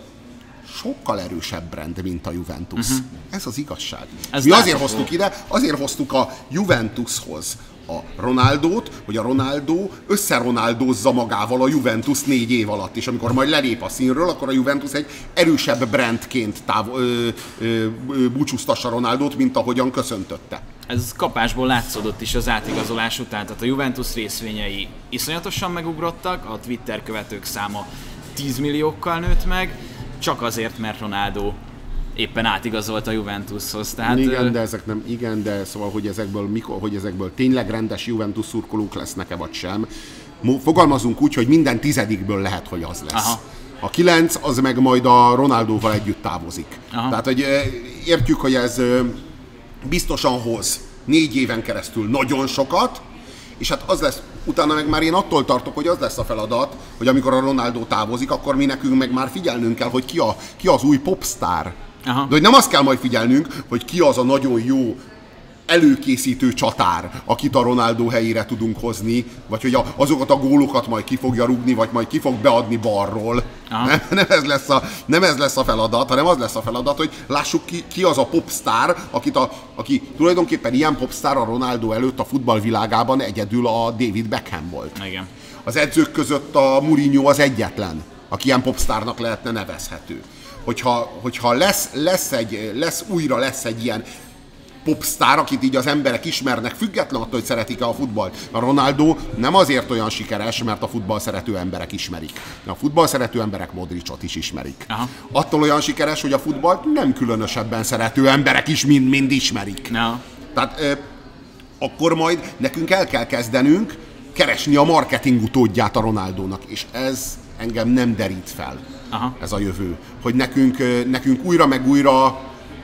sokkal erősebb brand, mint a Juventus. Uh-huh. Ez az igazság. Ez mi azért hoztuk ide, azért hoztuk a Juventushoz a Ronaldót, hogy a Ronaldo összeronaldozza magával a Juventus négy év alatt, és amikor majd lelép a színről, akkor a Juventus egy erősebb brandként táv- ö, ö, ö, búcsúztassa Ronaldót, mint ahogyan köszöntötte. Ez kapásból látszódott is az átigazolás után, tehát a Juventus részvényei iszonyatosan megugrottak, a Twitter követők száma tíz milliókkal nőtt meg, csak azért, mert Ronaldo éppen átigazolt a Juventushoz. Tehát, igen, de ezek nem, igen, de szóval, hogy ezekből, mikor, hogy ezekből tényleg rendes Juventus szurkolók lesznek-e vagy sem. Fogalmazunk úgy, hogy minden tizedikből lehet, hogy az lesz. Aha. A kilenc az meg majd a Ronaldóval együtt távozik. Aha. Tehát, hogy értjük, hogy ez biztosan hoz négy éven keresztül nagyon sokat, és hát az lesz, utána meg már én attól tartok, hogy az lesz a feladat, hogy amikor a Ronaldo távozik, akkor mi nekünk meg már figyelnünk kell, hogy ki, a, ki az új popstar. Aha. De hogy nem azt kell majd figyelnünk, hogy ki az a nagyon jó előkészítő csatár, akit a Ronaldo helyére tudunk hozni, vagy hogy a, azokat a gólokat majd ki fogja rúgni, vagy majd ki fog beadni balról. Nem, nem, ez lesz a, nem ez lesz a feladat, hanem az lesz a feladat, hogy lássuk ki, ki az a popstar, akit a, aki tulajdonképpen ilyen popstar a Ronaldo előtt a futballvilágában egyedül a David Beckham volt. Igen. Az edzők között a Mourinho az egyetlen, aki ilyen popstarnak lehetne nevezhető. Hogyha, hogyha lesz, lesz, egy, lesz újra lesz egy ilyen popstar, akit így az emberek ismernek, független attól, hogy szeretik-e a futballt. A Ronaldo nem azért olyan sikeres, mert a futball szerető emberek ismerik. A futball szerető emberek Modricot is ismerik. Aha. Attól olyan sikeres, hogy a futballt nem különösebben szerető emberek is mind-mind ismerik. No. Tehát euh, akkor majd nekünk el kell kezdenünk keresni a marketing utódját a Ronaldónak, és ez engem nem derít fel. Aha. Ez a jövő. Hogy nekünk, nekünk újra meg újra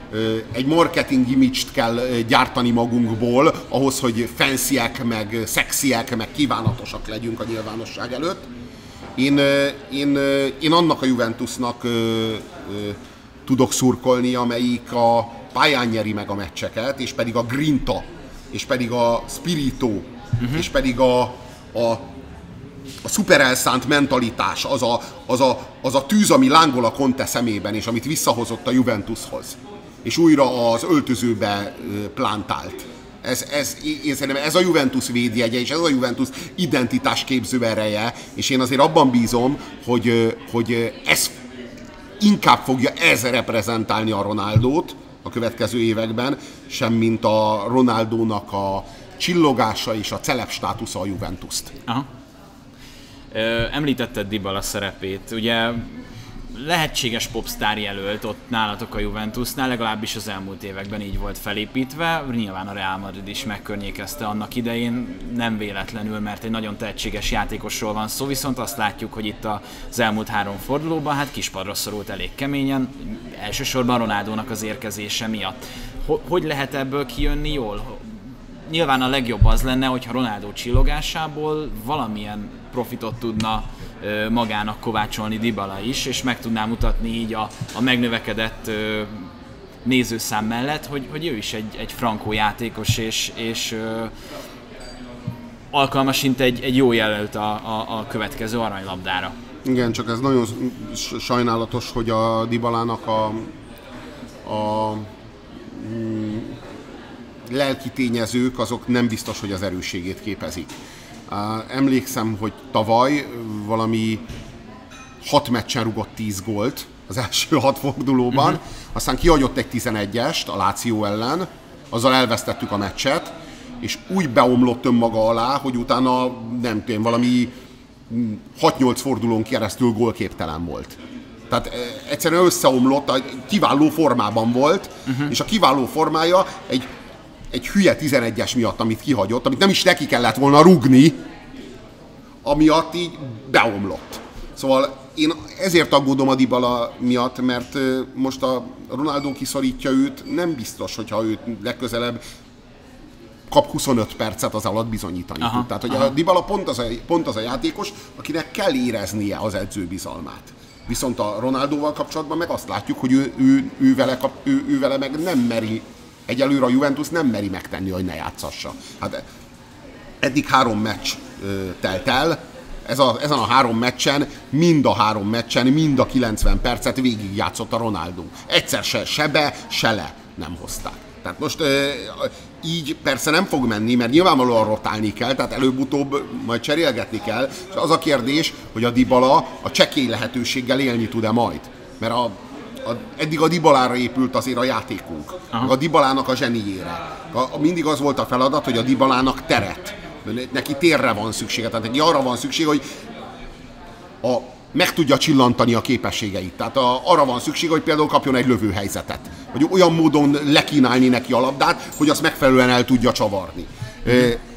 egy marketing image-t kell gyártani magunkból, ahhoz, hogy fancyek, meg szexiek, meg kívánatosak legyünk a nyilvánosság előtt. Én, én, én annak a Juventusnak tudok szurkolni, amelyik a pályán nyeri meg a meccseket, és pedig a grinta, és pedig a spirito, uh-huh. és pedig a, a a szuperelszánt mentalitás, az a, az, a, az a tűz, ami lángol a Conte szemében, és amit visszahozott a Juventushoz, és újra az öltözőbe plantált. Ez, ez, én szerintem ez a Juventus védjegye, és ez a Juventus identitásképző ereje, és én azért abban bízom, hogy, hogy ez inkább fogja ez reprezentálni a Ronaldót a következő években, sem mint a Ronaldónak a csillogása és a celeb státusza a Juventust. Aha. Említetted Dybala szerepét, ugye lehetséges popstar jelölt ott nálatok a Juventusnál, legalábbis az elmúlt években így volt felépítve, nyilván a Real Madrid is megkörnyékezte annak idején, nem véletlenül, mert egy nagyon tehetséges játékosról van szó, viszont azt látjuk, hogy itt az elmúlt három fordulóban hát kispadra szorult elég keményen, elsősorban Ronaldónak az érkezése miatt. Hogy lehet ebből kijönni jól? Nyilván a legjobb az lenne, hogyha Ronaldo csillogásából valamilyen profitot tudna ö, magának kovácsolni Dybala is, és meg tudná mutatni így a, a megnövekedett ö, nézőszám mellett, hogy, hogy ő is egy, egy frankó játékos, és, és ö, alkalmasint egy, egy jó jelölt a, a, a következő aranylabdára. Igen, csak ez nagyon sajnálatos, hogy a Dybalának a, a mm, lelki tényezők, azok nem biztos, hogy az erősségét képezik. Emlékszem, hogy tavaly valami hat meccsen rugott tíz gólt az első hat fordulóban, uh-huh. aztán kihagyott egy tizenegyest a Lazio ellen, azzal elvesztettük a meccset, és úgy beomlott önmaga alá, hogy utána nem tudom, valami hat-nyolc fordulón keresztül gólképtelen volt. Tehát egyszerűen összeomlott, kiváló formában volt, uh-huh. és a kiváló formája egy egy hülye tizenegyes miatt, amit kihagyott, amit nem is neki kellett volna rugni, amiatt így beomlott. Szóval én ezért aggódom a Dybala miatt, mert most a Ronaldo kiszorítja őt, nem biztos, hogyha őt legközelebb kap huszonöt percet, az alatt bizonyítani aha, tud. Tehát, hogy aha. a Dybala pont az, a, pont az a játékos, akinek kell éreznie az edző bizalmát. Viszont a Ronaldóval kapcsolatban meg azt látjuk, hogy ő, ő, ő, vele, ő, ő vele meg nem meri, egyelőre a Juventus nem meri megtenni, hogy ne játszassa. Hát eddig három meccs ö, telt el, Ez a, ezen a három meccsen, mind a három meccsen, mind a kilencven percet végigjátszott a Ronaldo. Egyszer se, se be, se le nem hozták. Tehát most ö, így persze nem fog menni, mert nyilvánvalóan rotálni kell, tehát előbb-utóbb majd cserélgetni kell, és az a kérdés, hogy a Dybala a csekély lehetőséggel élni tud-e majd. Mert a, a, eddig a Dybalára épült azért a játékunk, a Dybalának a zseniére. A, a, mindig az volt a feladat, hogy a Dybalának teret. Neki térre van szüksége, tehát neki arra van szüksége, hogy a, meg tudja csillantani a képességeit. Tehát a, arra van szüksége, hogy például kapjon egy lövőhelyzetet. Hogy olyan módon lekínálni neki a labdát, hogy azt megfelelően el tudja csavarni. Mm. E, e,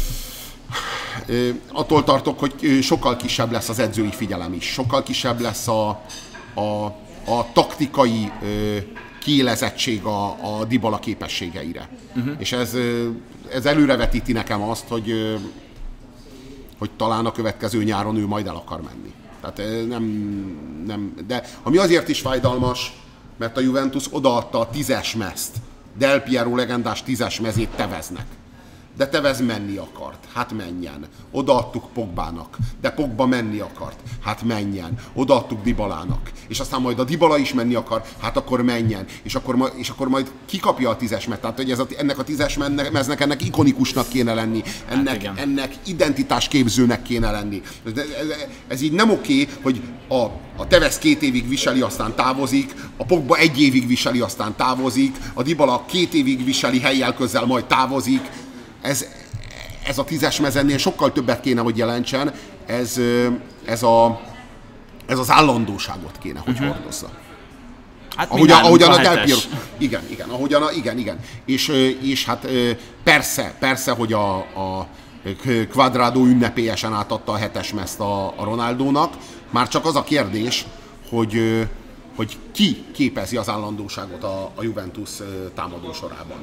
attól tartok, hogy sokkal kisebb lesz az edzői figyelem is. Sokkal kisebb lesz a, a, a taktikai e, kiélezettség a, a Dybala képességeire. Uh-huh. És ez, ez előrevetíti nekem azt, hogy, hogy talán a következő nyáron ő majd el akar menni. Tehát nem, nem, de ami azért is fájdalmas, mert a Juventus odaadta a tízes mezt, Del Piero legendás tízes mezét Teveznek. De Tevez menni akart, hát menjen. Odaadtuk Pogbának, de Pogba menni akart, hát menjen. Odaadtuk Dybalának, és aztán majd a Dybala is menni akar, hát akkor menjen. És akkor, és akkor majd kikapja a tízes mezt. Tehát hogy ez a, ennek a tízes meznek ennek ikonikusnak kéne lenni, ennek, hát ennek identitásképzőnek kéne lenni. Ez, ez, ez így nem oké, hogy a, a Tevez két évig viseli, aztán távozik, a Pogba egy évig viseli, aztán távozik, a Dybala két évig viseli, helyjel közel majd távozik. Ez, ez a tízes mezennél sokkal többet kéne, hogy jelentsen, ez, ez, a, ez az állandóságot kéne, hogy uh-huh. hordozza. Hát ahogyan, ahogyan a, a Del Piero. Igen, igen, ahogyan a, igen, igen. És, és hát persze, persze, hogy a, a Cuadrado ünnepélyesen átadta a hetes mezt a, a Ronaldónak, már csak az a kérdés, hogy, hogy ki képezi az állandóságot a, a Juventus támadó sorában.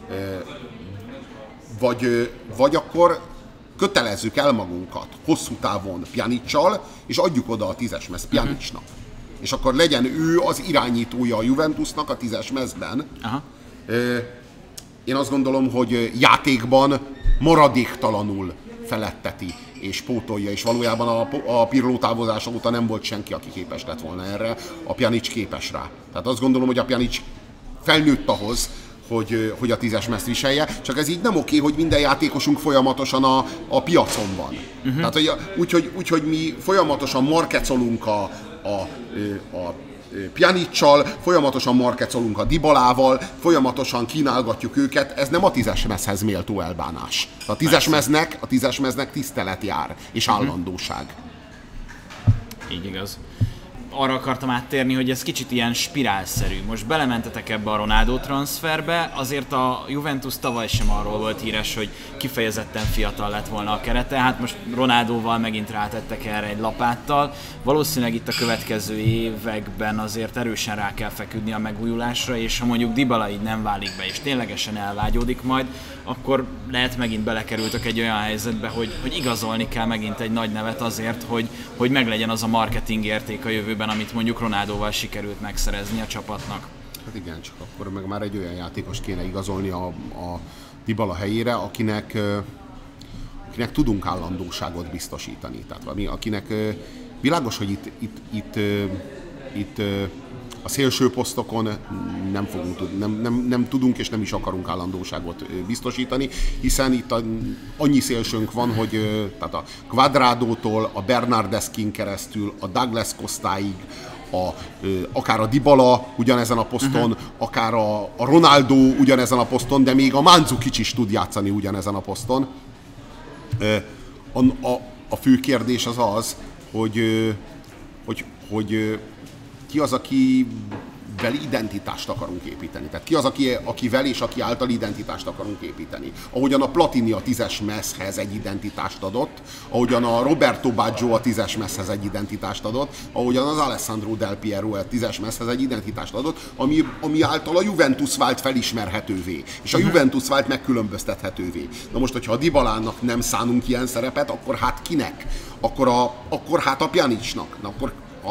Vagy, vagy akkor kötelezzük el magunkat hosszú távon Pjanićsal, és adjuk oda a tízes mez Pjanićnak. Uh-huh. És akkor legyen ő az irányítója a Juventusnak a tízes mezben. Aha. Én azt gondolom, hogy játékban maradéktalanul feletteti és pótolja, és valójában a, a Pirlo távozása óta nem volt senki, aki képes lett volna erre. A Pjanić képes rá. Tehát azt gondolom, hogy a Pjanić felnőtt ahhoz, Hogy, hogy a tízes mezt viselje, csak ez így nem oké, hogy minden játékosunk folyamatosan a, a piacon van. Uh-huh. Tehát, hogy úgyhogy úgy, hogy mi folyamatosan markecolunk a, a, a Pjanićsal, folyamatosan markecolunk a Dybalával, folyamatosan kínálgatjuk őket, ez nem a tízes mezhez méltó elbánás. A tízes meznek, a tízes meznek tisztelet jár, és állandóság. Uh-huh. Így igaz. Arra akartam áttérni, hogy ez kicsit ilyen spirálszerű. Most belementetek ebbe a Ronaldo transferbe, azért a Juventus tavaly sem arról volt híres, hogy kifejezetten fiatal lett volna a kerete, hát most Ronaldóval megint rátettek erre egy lapáttal. Valószínűleg itt a következő években azért erősen rá kell feküdni a megújulásra, és ha mondjuk Dybala így nem válik be, és ténylegesen elvágyódik majd, akkor lehet megint belekerültök egy olyan helyzetbe, hogy, hogy igazolni kell megint egy nagy nevet azért, hogy, hogy meglegyen az a marketing érték a jövőben, amit mondjuk Ronaldóval sikerült megszerezni a csapatnak. Hát igen, csak akkor meg már egy olyan játékost kéne igazolni a, a Dybala helyére, akinek, akinek tudunk állandóságot biztosítani. Tehát valami, akinek világos, hogy itt, itt, itt, itt a szélső posztokon nem, fogunk, nem, nem, nem tudunk és nem is akarunk állandóságot biztosítani, hiszen itt a, annyi szélsőnk van, hogy tehát a Cuadradótól a Bernardeskin keresztül a Douglas Costaig, a, akár a Dybala ugyanezen a poszton, uh-huh. akár a, a Ronaldo ugyanezen a poszton, de még a Mandzukic is tud játszani ugyanezen a poszton. A, a, a fő kérdés az az, hogy, hogy, hogy ki az, akivel identitást akarunk építeni. Tehát ki az, aki, akivel és aki által identitást akarunk építeni. Ahogyan a Platini a tízes mezhez egy identitást adott, ahogyan a Roberto Baggio a tízes mezhez egy identitást adott, ahogyan az Alessandro Del Piero a tízes mezhez egy identitást adott, ami, ami által a Juventus vált felismerhetővé, és a Juventus vált megkülönböztethetővé. Na most, hogyha a Dybalának nem szánunk ilyen szerepet, akkor hát kinek? Akkor, a, akkor hát a Pjanićnak. Na, akkor a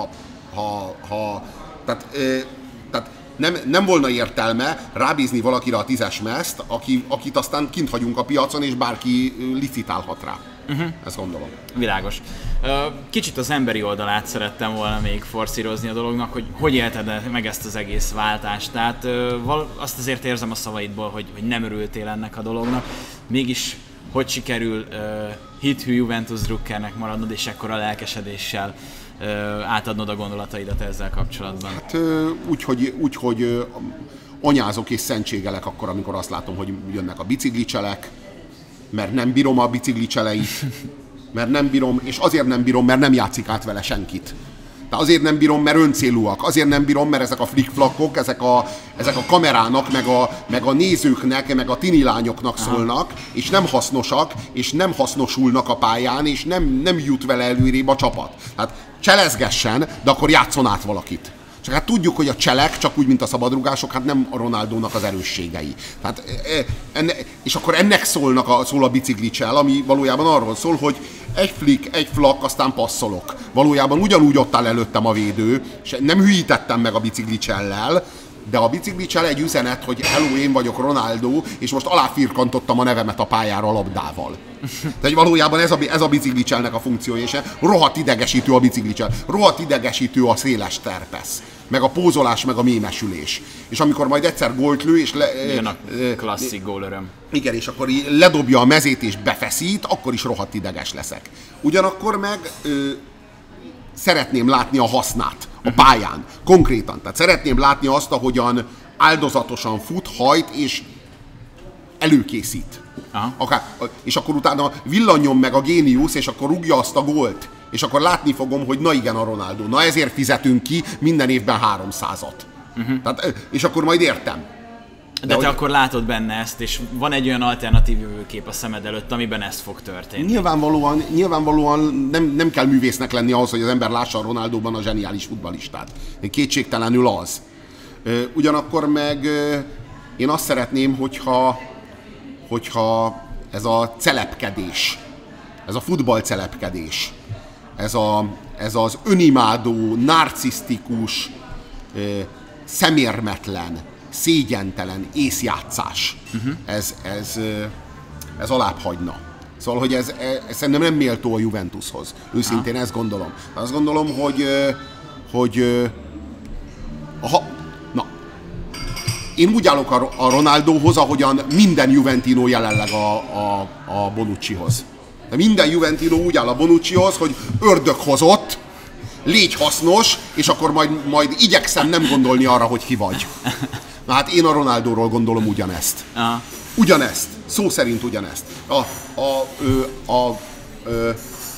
Ha, ha, tehát, ö, tehát nem, nem volna értelme rábízni valakire a tízes mezt, aki, akit aztán kint hagyunk a piacon, és bárki licitálhat rá. Uh-huh. Ezt gondolom. Világos. Kicsit az emberi oldalát szerettem volna még forszírozni a dolognak, hogy hogy élted meg ezt az egész váltást. Tehát azt azért érzem a szavaidból, hogy, hogy nem örültél ennek a dolognak. Mégis hogy sikerül hithű Juventus drukkernek maradnod, és ekkora lelkesedéssel átadnod a gondolataidat ezzel kapcsolatban? Hát úgy, hogy, úgy, hogy anyázok és szentségelek akkor, amikor azt látom, hogy jönnek a biciklicselek, mert nem bírom a biciklicseleit, mert nem bírom, és azért nem bírom, mert nem játszik át vele senkit. De azért nem bírom, mert öncélúak, azért nem bírom, mert ezek a flickflakkok, ezek a, ezek a kamerának, meg a, meg a nézőknek, meg a tini lányoknak szólnak, és nem hasznosak, és nem hasznosulnak a pályán, és nem, nem jut vele előrébb a csapat. Tehát cselezgessen, de akkor játszon át valakit. Csak hát tudjuk, hogy a cselek, csak úgy, mint a szabadrugások, hát nem a Ronaldónak az erősségei. Tehát, enne, és akkor ennek szólnak a, szól a biciklicsel, ami valójában arról szól, hogy egy flick, egy flak, aztán passzolok. Valójában ugyanúgy ott áll előttem a védő, és nem hülyítettem meg a biciklicsellel, de a biciklicsel egy üzenet, hogy hello, én vagyok Ronaldo, és most aláfirkantottam a nevemet a pályára a labdával. Tehát valójában ez a, ez a biciklicselnek a funkciója, és rohadt idegesítő a biciklicsel, rohadt idegesítő a széles terpesz, meg a pózolás, meg a mémesülés. És amikor majd egyszer gólt lő, és... Le, Jön a klasszik gólöröm. Igen, és akkor ledobja a mezét és befeszít, akkor is rohadt ideges leszek. Ugyanakkor meg ö, szeretném látni a hasznát a pályán, konkrétan. Tehát szeretném látni azt, ahogyan áldozatosan fut, hajt és előkészít. Akár, és akkor utána villanjon meg a géniusz, és akkor rúgja azt a gólt. És akkor látni fogom, hogy na igen, a Ronaldo. Na ezért fizetünk ki minden évben háromszázat. Uh-huh. Tehát, és akkor majd értem. De, De te hogy... akkor látod benne ezt, és van egy olyan alternatív jövőkép a szemed előtt, amiben ez fog történni. Nyilvánvalóan, nyilvánvalóan nem, nem kell művésznek lenni ahhoz, hogy az ember lássa a Ronaldóban a zseniális futballistát. Kétségtelenül az. Ugyanakkor meg én azt szeretném, hogyha, hogyha ez a celepkedés, ez a futballcelepkedés, ez, a, ez az önimádó, narcisztikus, szemérmetlen, szégyentelen észjátszás, uh-huh. ez, ez, ez alább hagyna. Szóval, hogy ez, ez szerintem nem méltó a Juventushoz. Őszintén ha. ezt gondolom. Azt gondolom, hogy, hogy ha, na, én úgy állok a Ronaldóhoz, ahogyan minden Juventino jelenleg a, a, a Bonuccihoz. De minden Juventino úgy áll a Bonuccihoz, hogy ördög hozott, légy hasznos, és akkor majd, majd igyekszem nem gondolni arra, hogy ki vagy. Na hát én a Ronaldóról gondolom ugyanezt. Aha. Ugyanezt. Szó szerint ugyanezt. A, a, a, a, a,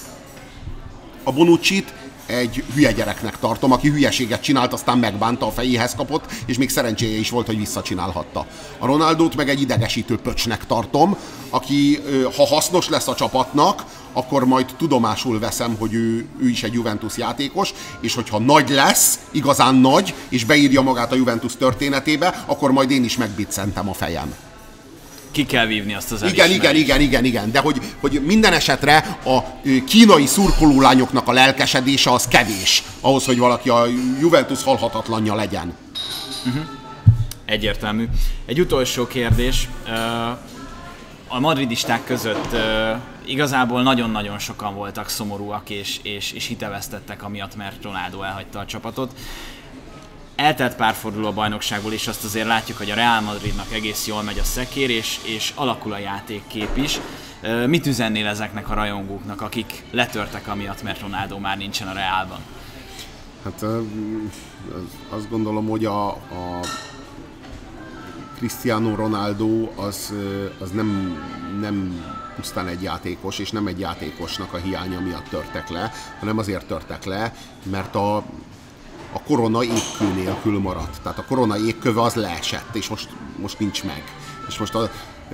a Bonuccit egy hülye gyereknek tartom, aki hülyeséget csinált, aztán megbánta, a fejéhez kapott, és még szerencséje is volt, hogy visszacsinálhatta. A Ronaldót meg egy idegesítő pöcsnek tartom, aki, ha hasznos lesz a csapatnak, akkor majd tudomásul veszem, hogy ő, ő is egy Juventus játékos, és hogyha nagy lesz, igazán nagy, és beírja magát a Juventus történetébe, akkor majd én is megbiccentem a fejem. Ki kell vívni azt az elismerést. Igen, igen, igen, igen, igen, de hogy, hogy minden esetre a kínai szurkolólányoknak a lelkesedése az kevés, ahhoz, hogy valaki a Juventus halhatatlanja legyen. Uh-huh. Egyértelmű. Egy utolsó kérdés. A madridisták között igazából nagyon-nagyon sokan voltak szomorúak és, és, és hitevesztettek amiatt, mert Ronaldo elhagyta a csapatot. Eltelt pár forduló a bajnokságból, és azt azért látjuk, hogy a Real Madridnak egész jól megy a szekér, és, és alakul a játékkép is. Mit üzennél ezeknek a rajongóknak, akik letörtek amiatt, mert Ronaldo már nincsen a Realban? Hát azt gondolom, hogy a, a Cristiano Ronaldo az, az nem, nem pusztán egy játékos, és nem egy játékosnak a hiánya miatt törtek le, hanem azért törtek le, mert a a korona égkő nélkül maradt. Tehát a korona égköve az leesett, és most, most nincs meg. És most a, e,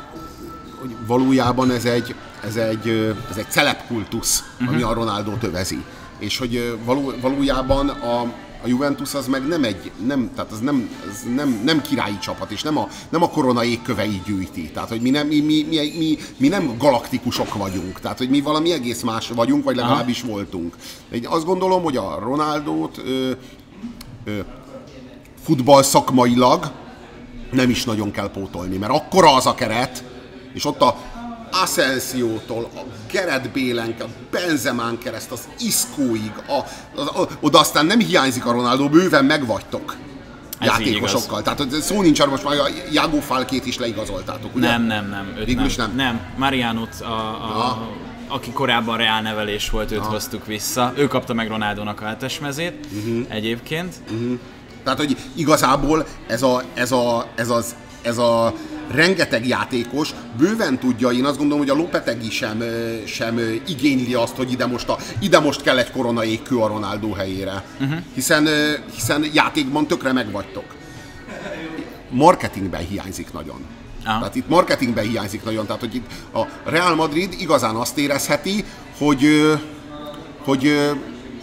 valójában ez egy, ez egy, ez egy celebkultusz, uh-huh. ami a Ronaldót övezi. És hogy való, valójában a, a Juventus az meg nem egy, nem, tehát az nem, az nem, nem királyi csapat, és nem a, nem a korona égköveit gyűjti. Tehát, hogy mi nem, mi, mi, mi, mi, mi nem galaktikusok vagyunk. Tehát, hogy mi valami egész más vagyunk, vagy legalábbis Aha. voltunk. Én azt gondolom, hogy a Ronaldót ö, ö, futball szakmailag nem is nagyon kell pótolni, mert akkora az a keret, és ott a Asensiótól, a Gareth Bale-en, a Benzemán kereszt, az Iscoig, a, a, a, oda aztán nem hiányzik a Ronaldo, bőven megvagytok ez játékosokkal. Tehát szó nincs arra, most már a Jágó Falkét is leigazoltátok, ugye? Nem, nem, nem. Őt nem. nem. Nem, Marianót, a, a, a, aki korábban Reál nevelés volt, őt Aha. hoztuk vissza. Ő kapta meg Ronaldónak a hetes mezét uh-huh. egyébként. Uh-huh. Tehát, hogy igazából ez a, ez a, ez az, ez a rengeteg játékos bőven tudja, én azt gondolom, hogy a Lopetegui sem, sem igényli azt, hogy ide most, a, ide most kell egy korona égkő a Ronaldo helyére. Uh-huh. Hiszen, hiszen játékban tökre megvagytok. Marketingben hiányzik nagyon. Aha. Tehát itt marketingben hiányzik nagyon. Tehát, hogy itt a Real Madrid igazán azt érezheti, hogy, hogy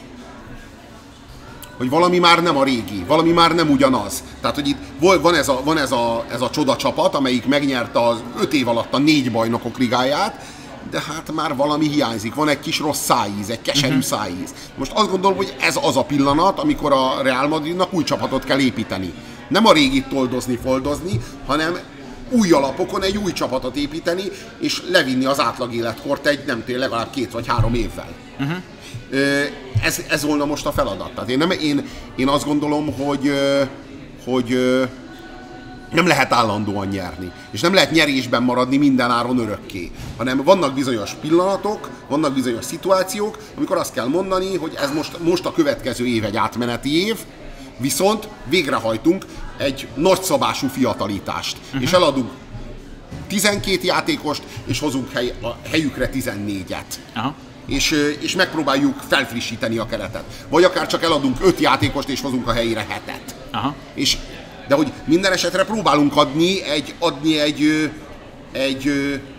hogy valami már nem a régi, valami már nem ugyanaz. Tehát, hogy itt van ez a, van ez a, ez a csoda csapat, amelyik megnyerte az öt év alatt a négy bajnokok ligáját, de hát már valami hiányzik. Van egy kis rossz szájíz, egy keserű uh-huh. szájíz. Most azt gondolom, hogy ez az a pillanat, amikor a Real Madridnak új csapatot kell építeni. Nem a régit toldozni, foldozni, hanem új alapokon egy új csapatot építeni, és levinni az átlag életkort egy nem tél, legalább két vagy három évvel. Uh-huh. Ez, ez volna most a feladat. Tehát én, nem, én, én azt gondolom, hogy, hogy nem lehet állandóan nyerni. És nem lehet nyerésben maradni minden áron örökké. Hanem vannak bizonyos pillanatok, vannak bizonyos szituációk, amikor azt kell mondani, hogy ez most, most a következő év egy átmeneti év, viszont végrehajtunk egy nagyszabású fiatalítást. Uh-huh. És eladunk tizenkét játékost, és hozunk hely, a helyükre tizennégyet. Aha. És, és megpróbáljuk felfrissíteni a keretet. Vagy akár csak eladunk öt játékost, és hozunk a helyére hetet. Aha. És, de hogy minden esetre próbálunk adni egy, adni egy, egy,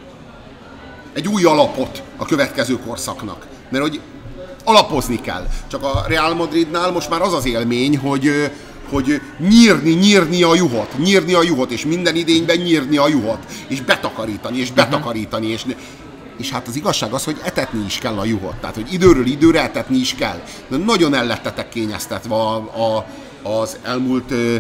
egy új alapot a következő korszaknak. Mert hogy alapozni kell. Csak a Real Madridnál most már az az élmény, hogy, hogy nyírni, nyírni a juhot, nyírni a juhot, és minden idényben nyírni a juhot, és betakarítani, és betakarítani, és És hát az igazság az, hogy etetni is kell a juhot. Tehát, hogy időről időre etetni is kell. De nagyon el lettetek kényeztetve a, a, az elmúlt ö,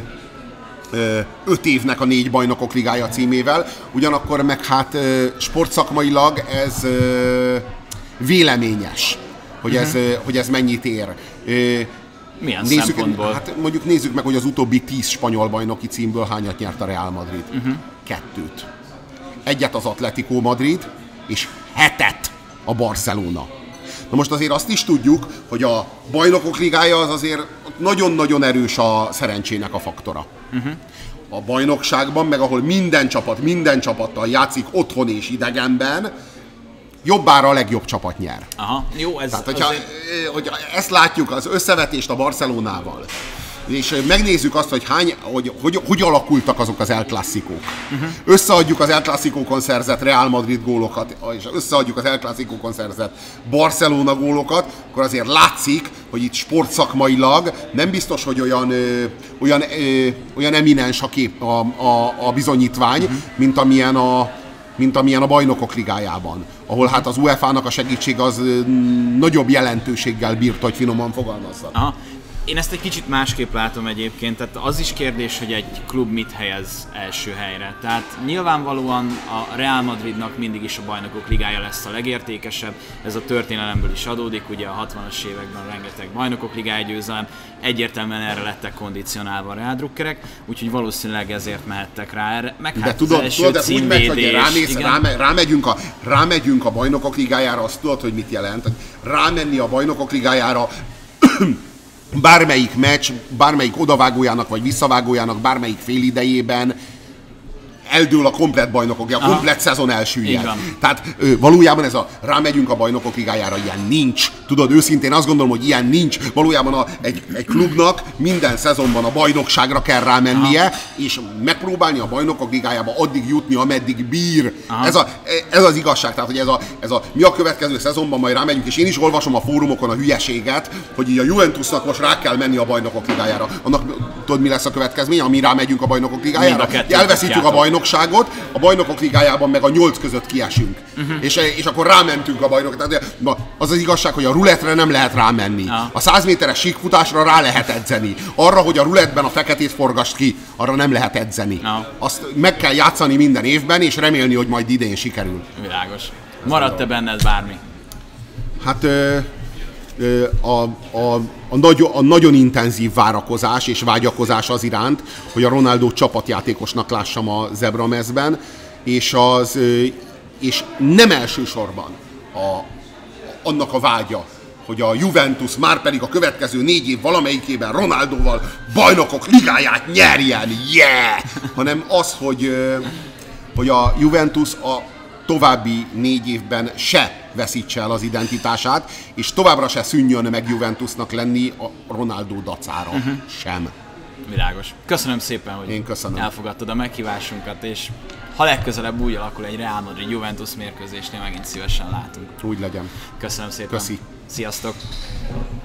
ö, öt évnek a négy bajnokok ligája címével. Ugyanakkor meg hát ö, sportszakmailag ez ö, véleményes, hogy ez, uh-huh. ö, hogy ez mennyit ér. Ö, Milyen nézzük, szempontból? Hát mondjuk nézzük meg, hogy az utóbbi tíz spanyol bajnoki címből hányat nyert a Real Madrid. Uh-huh. Kettőt. Egyet az Atlético Madrid, és hetet a Barcelona. Na most azért azt is tudjuk, hogy a bajnokok ligája az azért nagyon-nagyon erős a szerencsének a faktora. Uh-huh. A bajnokságban, meg ahol minden csapat, minden csapattal játszik otthon és idegenben, jobbára a legjobb csapat nyer. Aha, jó, ez... Tehát, hogyha, azért... hogyha ezt látjuk, az összevetést a Barcelonával, és megnézzük azt, hogy, hány, hogy, hogy hogy alakultak azok az El Clásicók. Uh-huh. Összeadjuk az El Clásicókon szerzett Real Madrid gólokat, és összeadjuk az El Clásicókon szerzett Barcelona gólokat, akkor azért látszik, hogy itt sportszakmailag nem biztos, hogy olyan, ö, olyan, ö, olyan eminens a, kép, a, a, a bizonyítvány, uh-huh. mint amilyen a mint amilyen a bajnokok ligájában, ahol hát az u e fá-nak a segítség az ö, nagyobb jelentőséggel bírt, hogy finoman fogalmazzak. Aha. Én ezt egy kicsit másképp látom egyébként, tehát az is kérdés, hogy egy klub mit helyez első helyre. Tehát nyilvánvalóan a Real Madridnak mindig is a bajnokok ligája lesz a legértékesebb, ez a történelemből is adódik, ugye a hatvanas években rengeteg bajnokok ligája győzelem, egyértelműen erre lettek kondicionálva a Real drukkerek, úgyhogy valószínűleg ezért mehettek rá erre. Meg de hát tudod, az első tudod, címvédés, úgy megy, rámész, ráme, rámegyünk, a, rámegyünk a bajnokok ligájára, azt tudod, hogy mit jelent? Rámenni a bajnokok ligájára bármelyik meccs, bármelyik odavágójának vagy visszavágójának bármelyik félidejében eldől a komplet bajnokok, a komplet Aha. szezon elsüllyed. Tehát ö, valójában ez a rámegyünk a bajnokok ligájára, ilyen nincs. Tudod, őszintén azt gondolom, hogy ilyen nincs. Valójában a, egy, egy klubnak minden szezonban a bajnokságra kell rámennie, Aha. és megpróbálni a bajnokok ligájába addig jutni, ameddig bír. Ez, a, ez az igazság. Tehát, hogy ez a, ez a mi a következő szezonban majd rámegyünk, és én is olvasom a fórumokon a hülyeséget, hogy így a Juventusnak most rá kell menni a bajnokok ligájára. Annak tudod, mi lesz a következmény, ami rámegyünk a bajnokok ligájára? Elveszítjük a bajnokságot, a bajnokok ligájában meg a nyolc között kiesünk. Uh-huh. És, és akkor rámentünk a bajnokok. Tehát az az igazság, hogy a rulettre nem lehet rámenni. Uh-huh. A száz méteres síkfutásra rá lehet edzeni. Arra, hogy a rulettben a feketét forgast ki, arra nem lehet edzeni. Uh-huh. Azt meg kell játszani minden évben, és remélni, hogy majd idén sikerül. Világos. Maradt-e benned bármi? Hát... Ö- A, a, a, nagyon, a nagyon intenzív várakozás és vágyakozás az iránt, hogy a Ronaldo csapatjátékosnak lássam a zebramezben, és, az, és nem elsősorban a, annak a vágya, hogy a Juventus már pedig a következő négy év valamelyikében Ronaldoval bajnokok ligáját nyerjen, yeah! Hanem az, hogy, hogy a Juventus a további négy évben se veszítse el az identitását, és továbbra se szűnjön meg Juventusnak lenni a Ronaldo dacára uh-huh. sem. Világos. Köszönöm szépen, hogy Én köszönöm. elfogadtad a meghívásunkat, és ha legközelebb úgy alakul egy Real Madrid Juventus mérkőzésnél, megint szívesen látunk. Úgy legyen. Köszönöm szépen. Köszi. Sziasztok!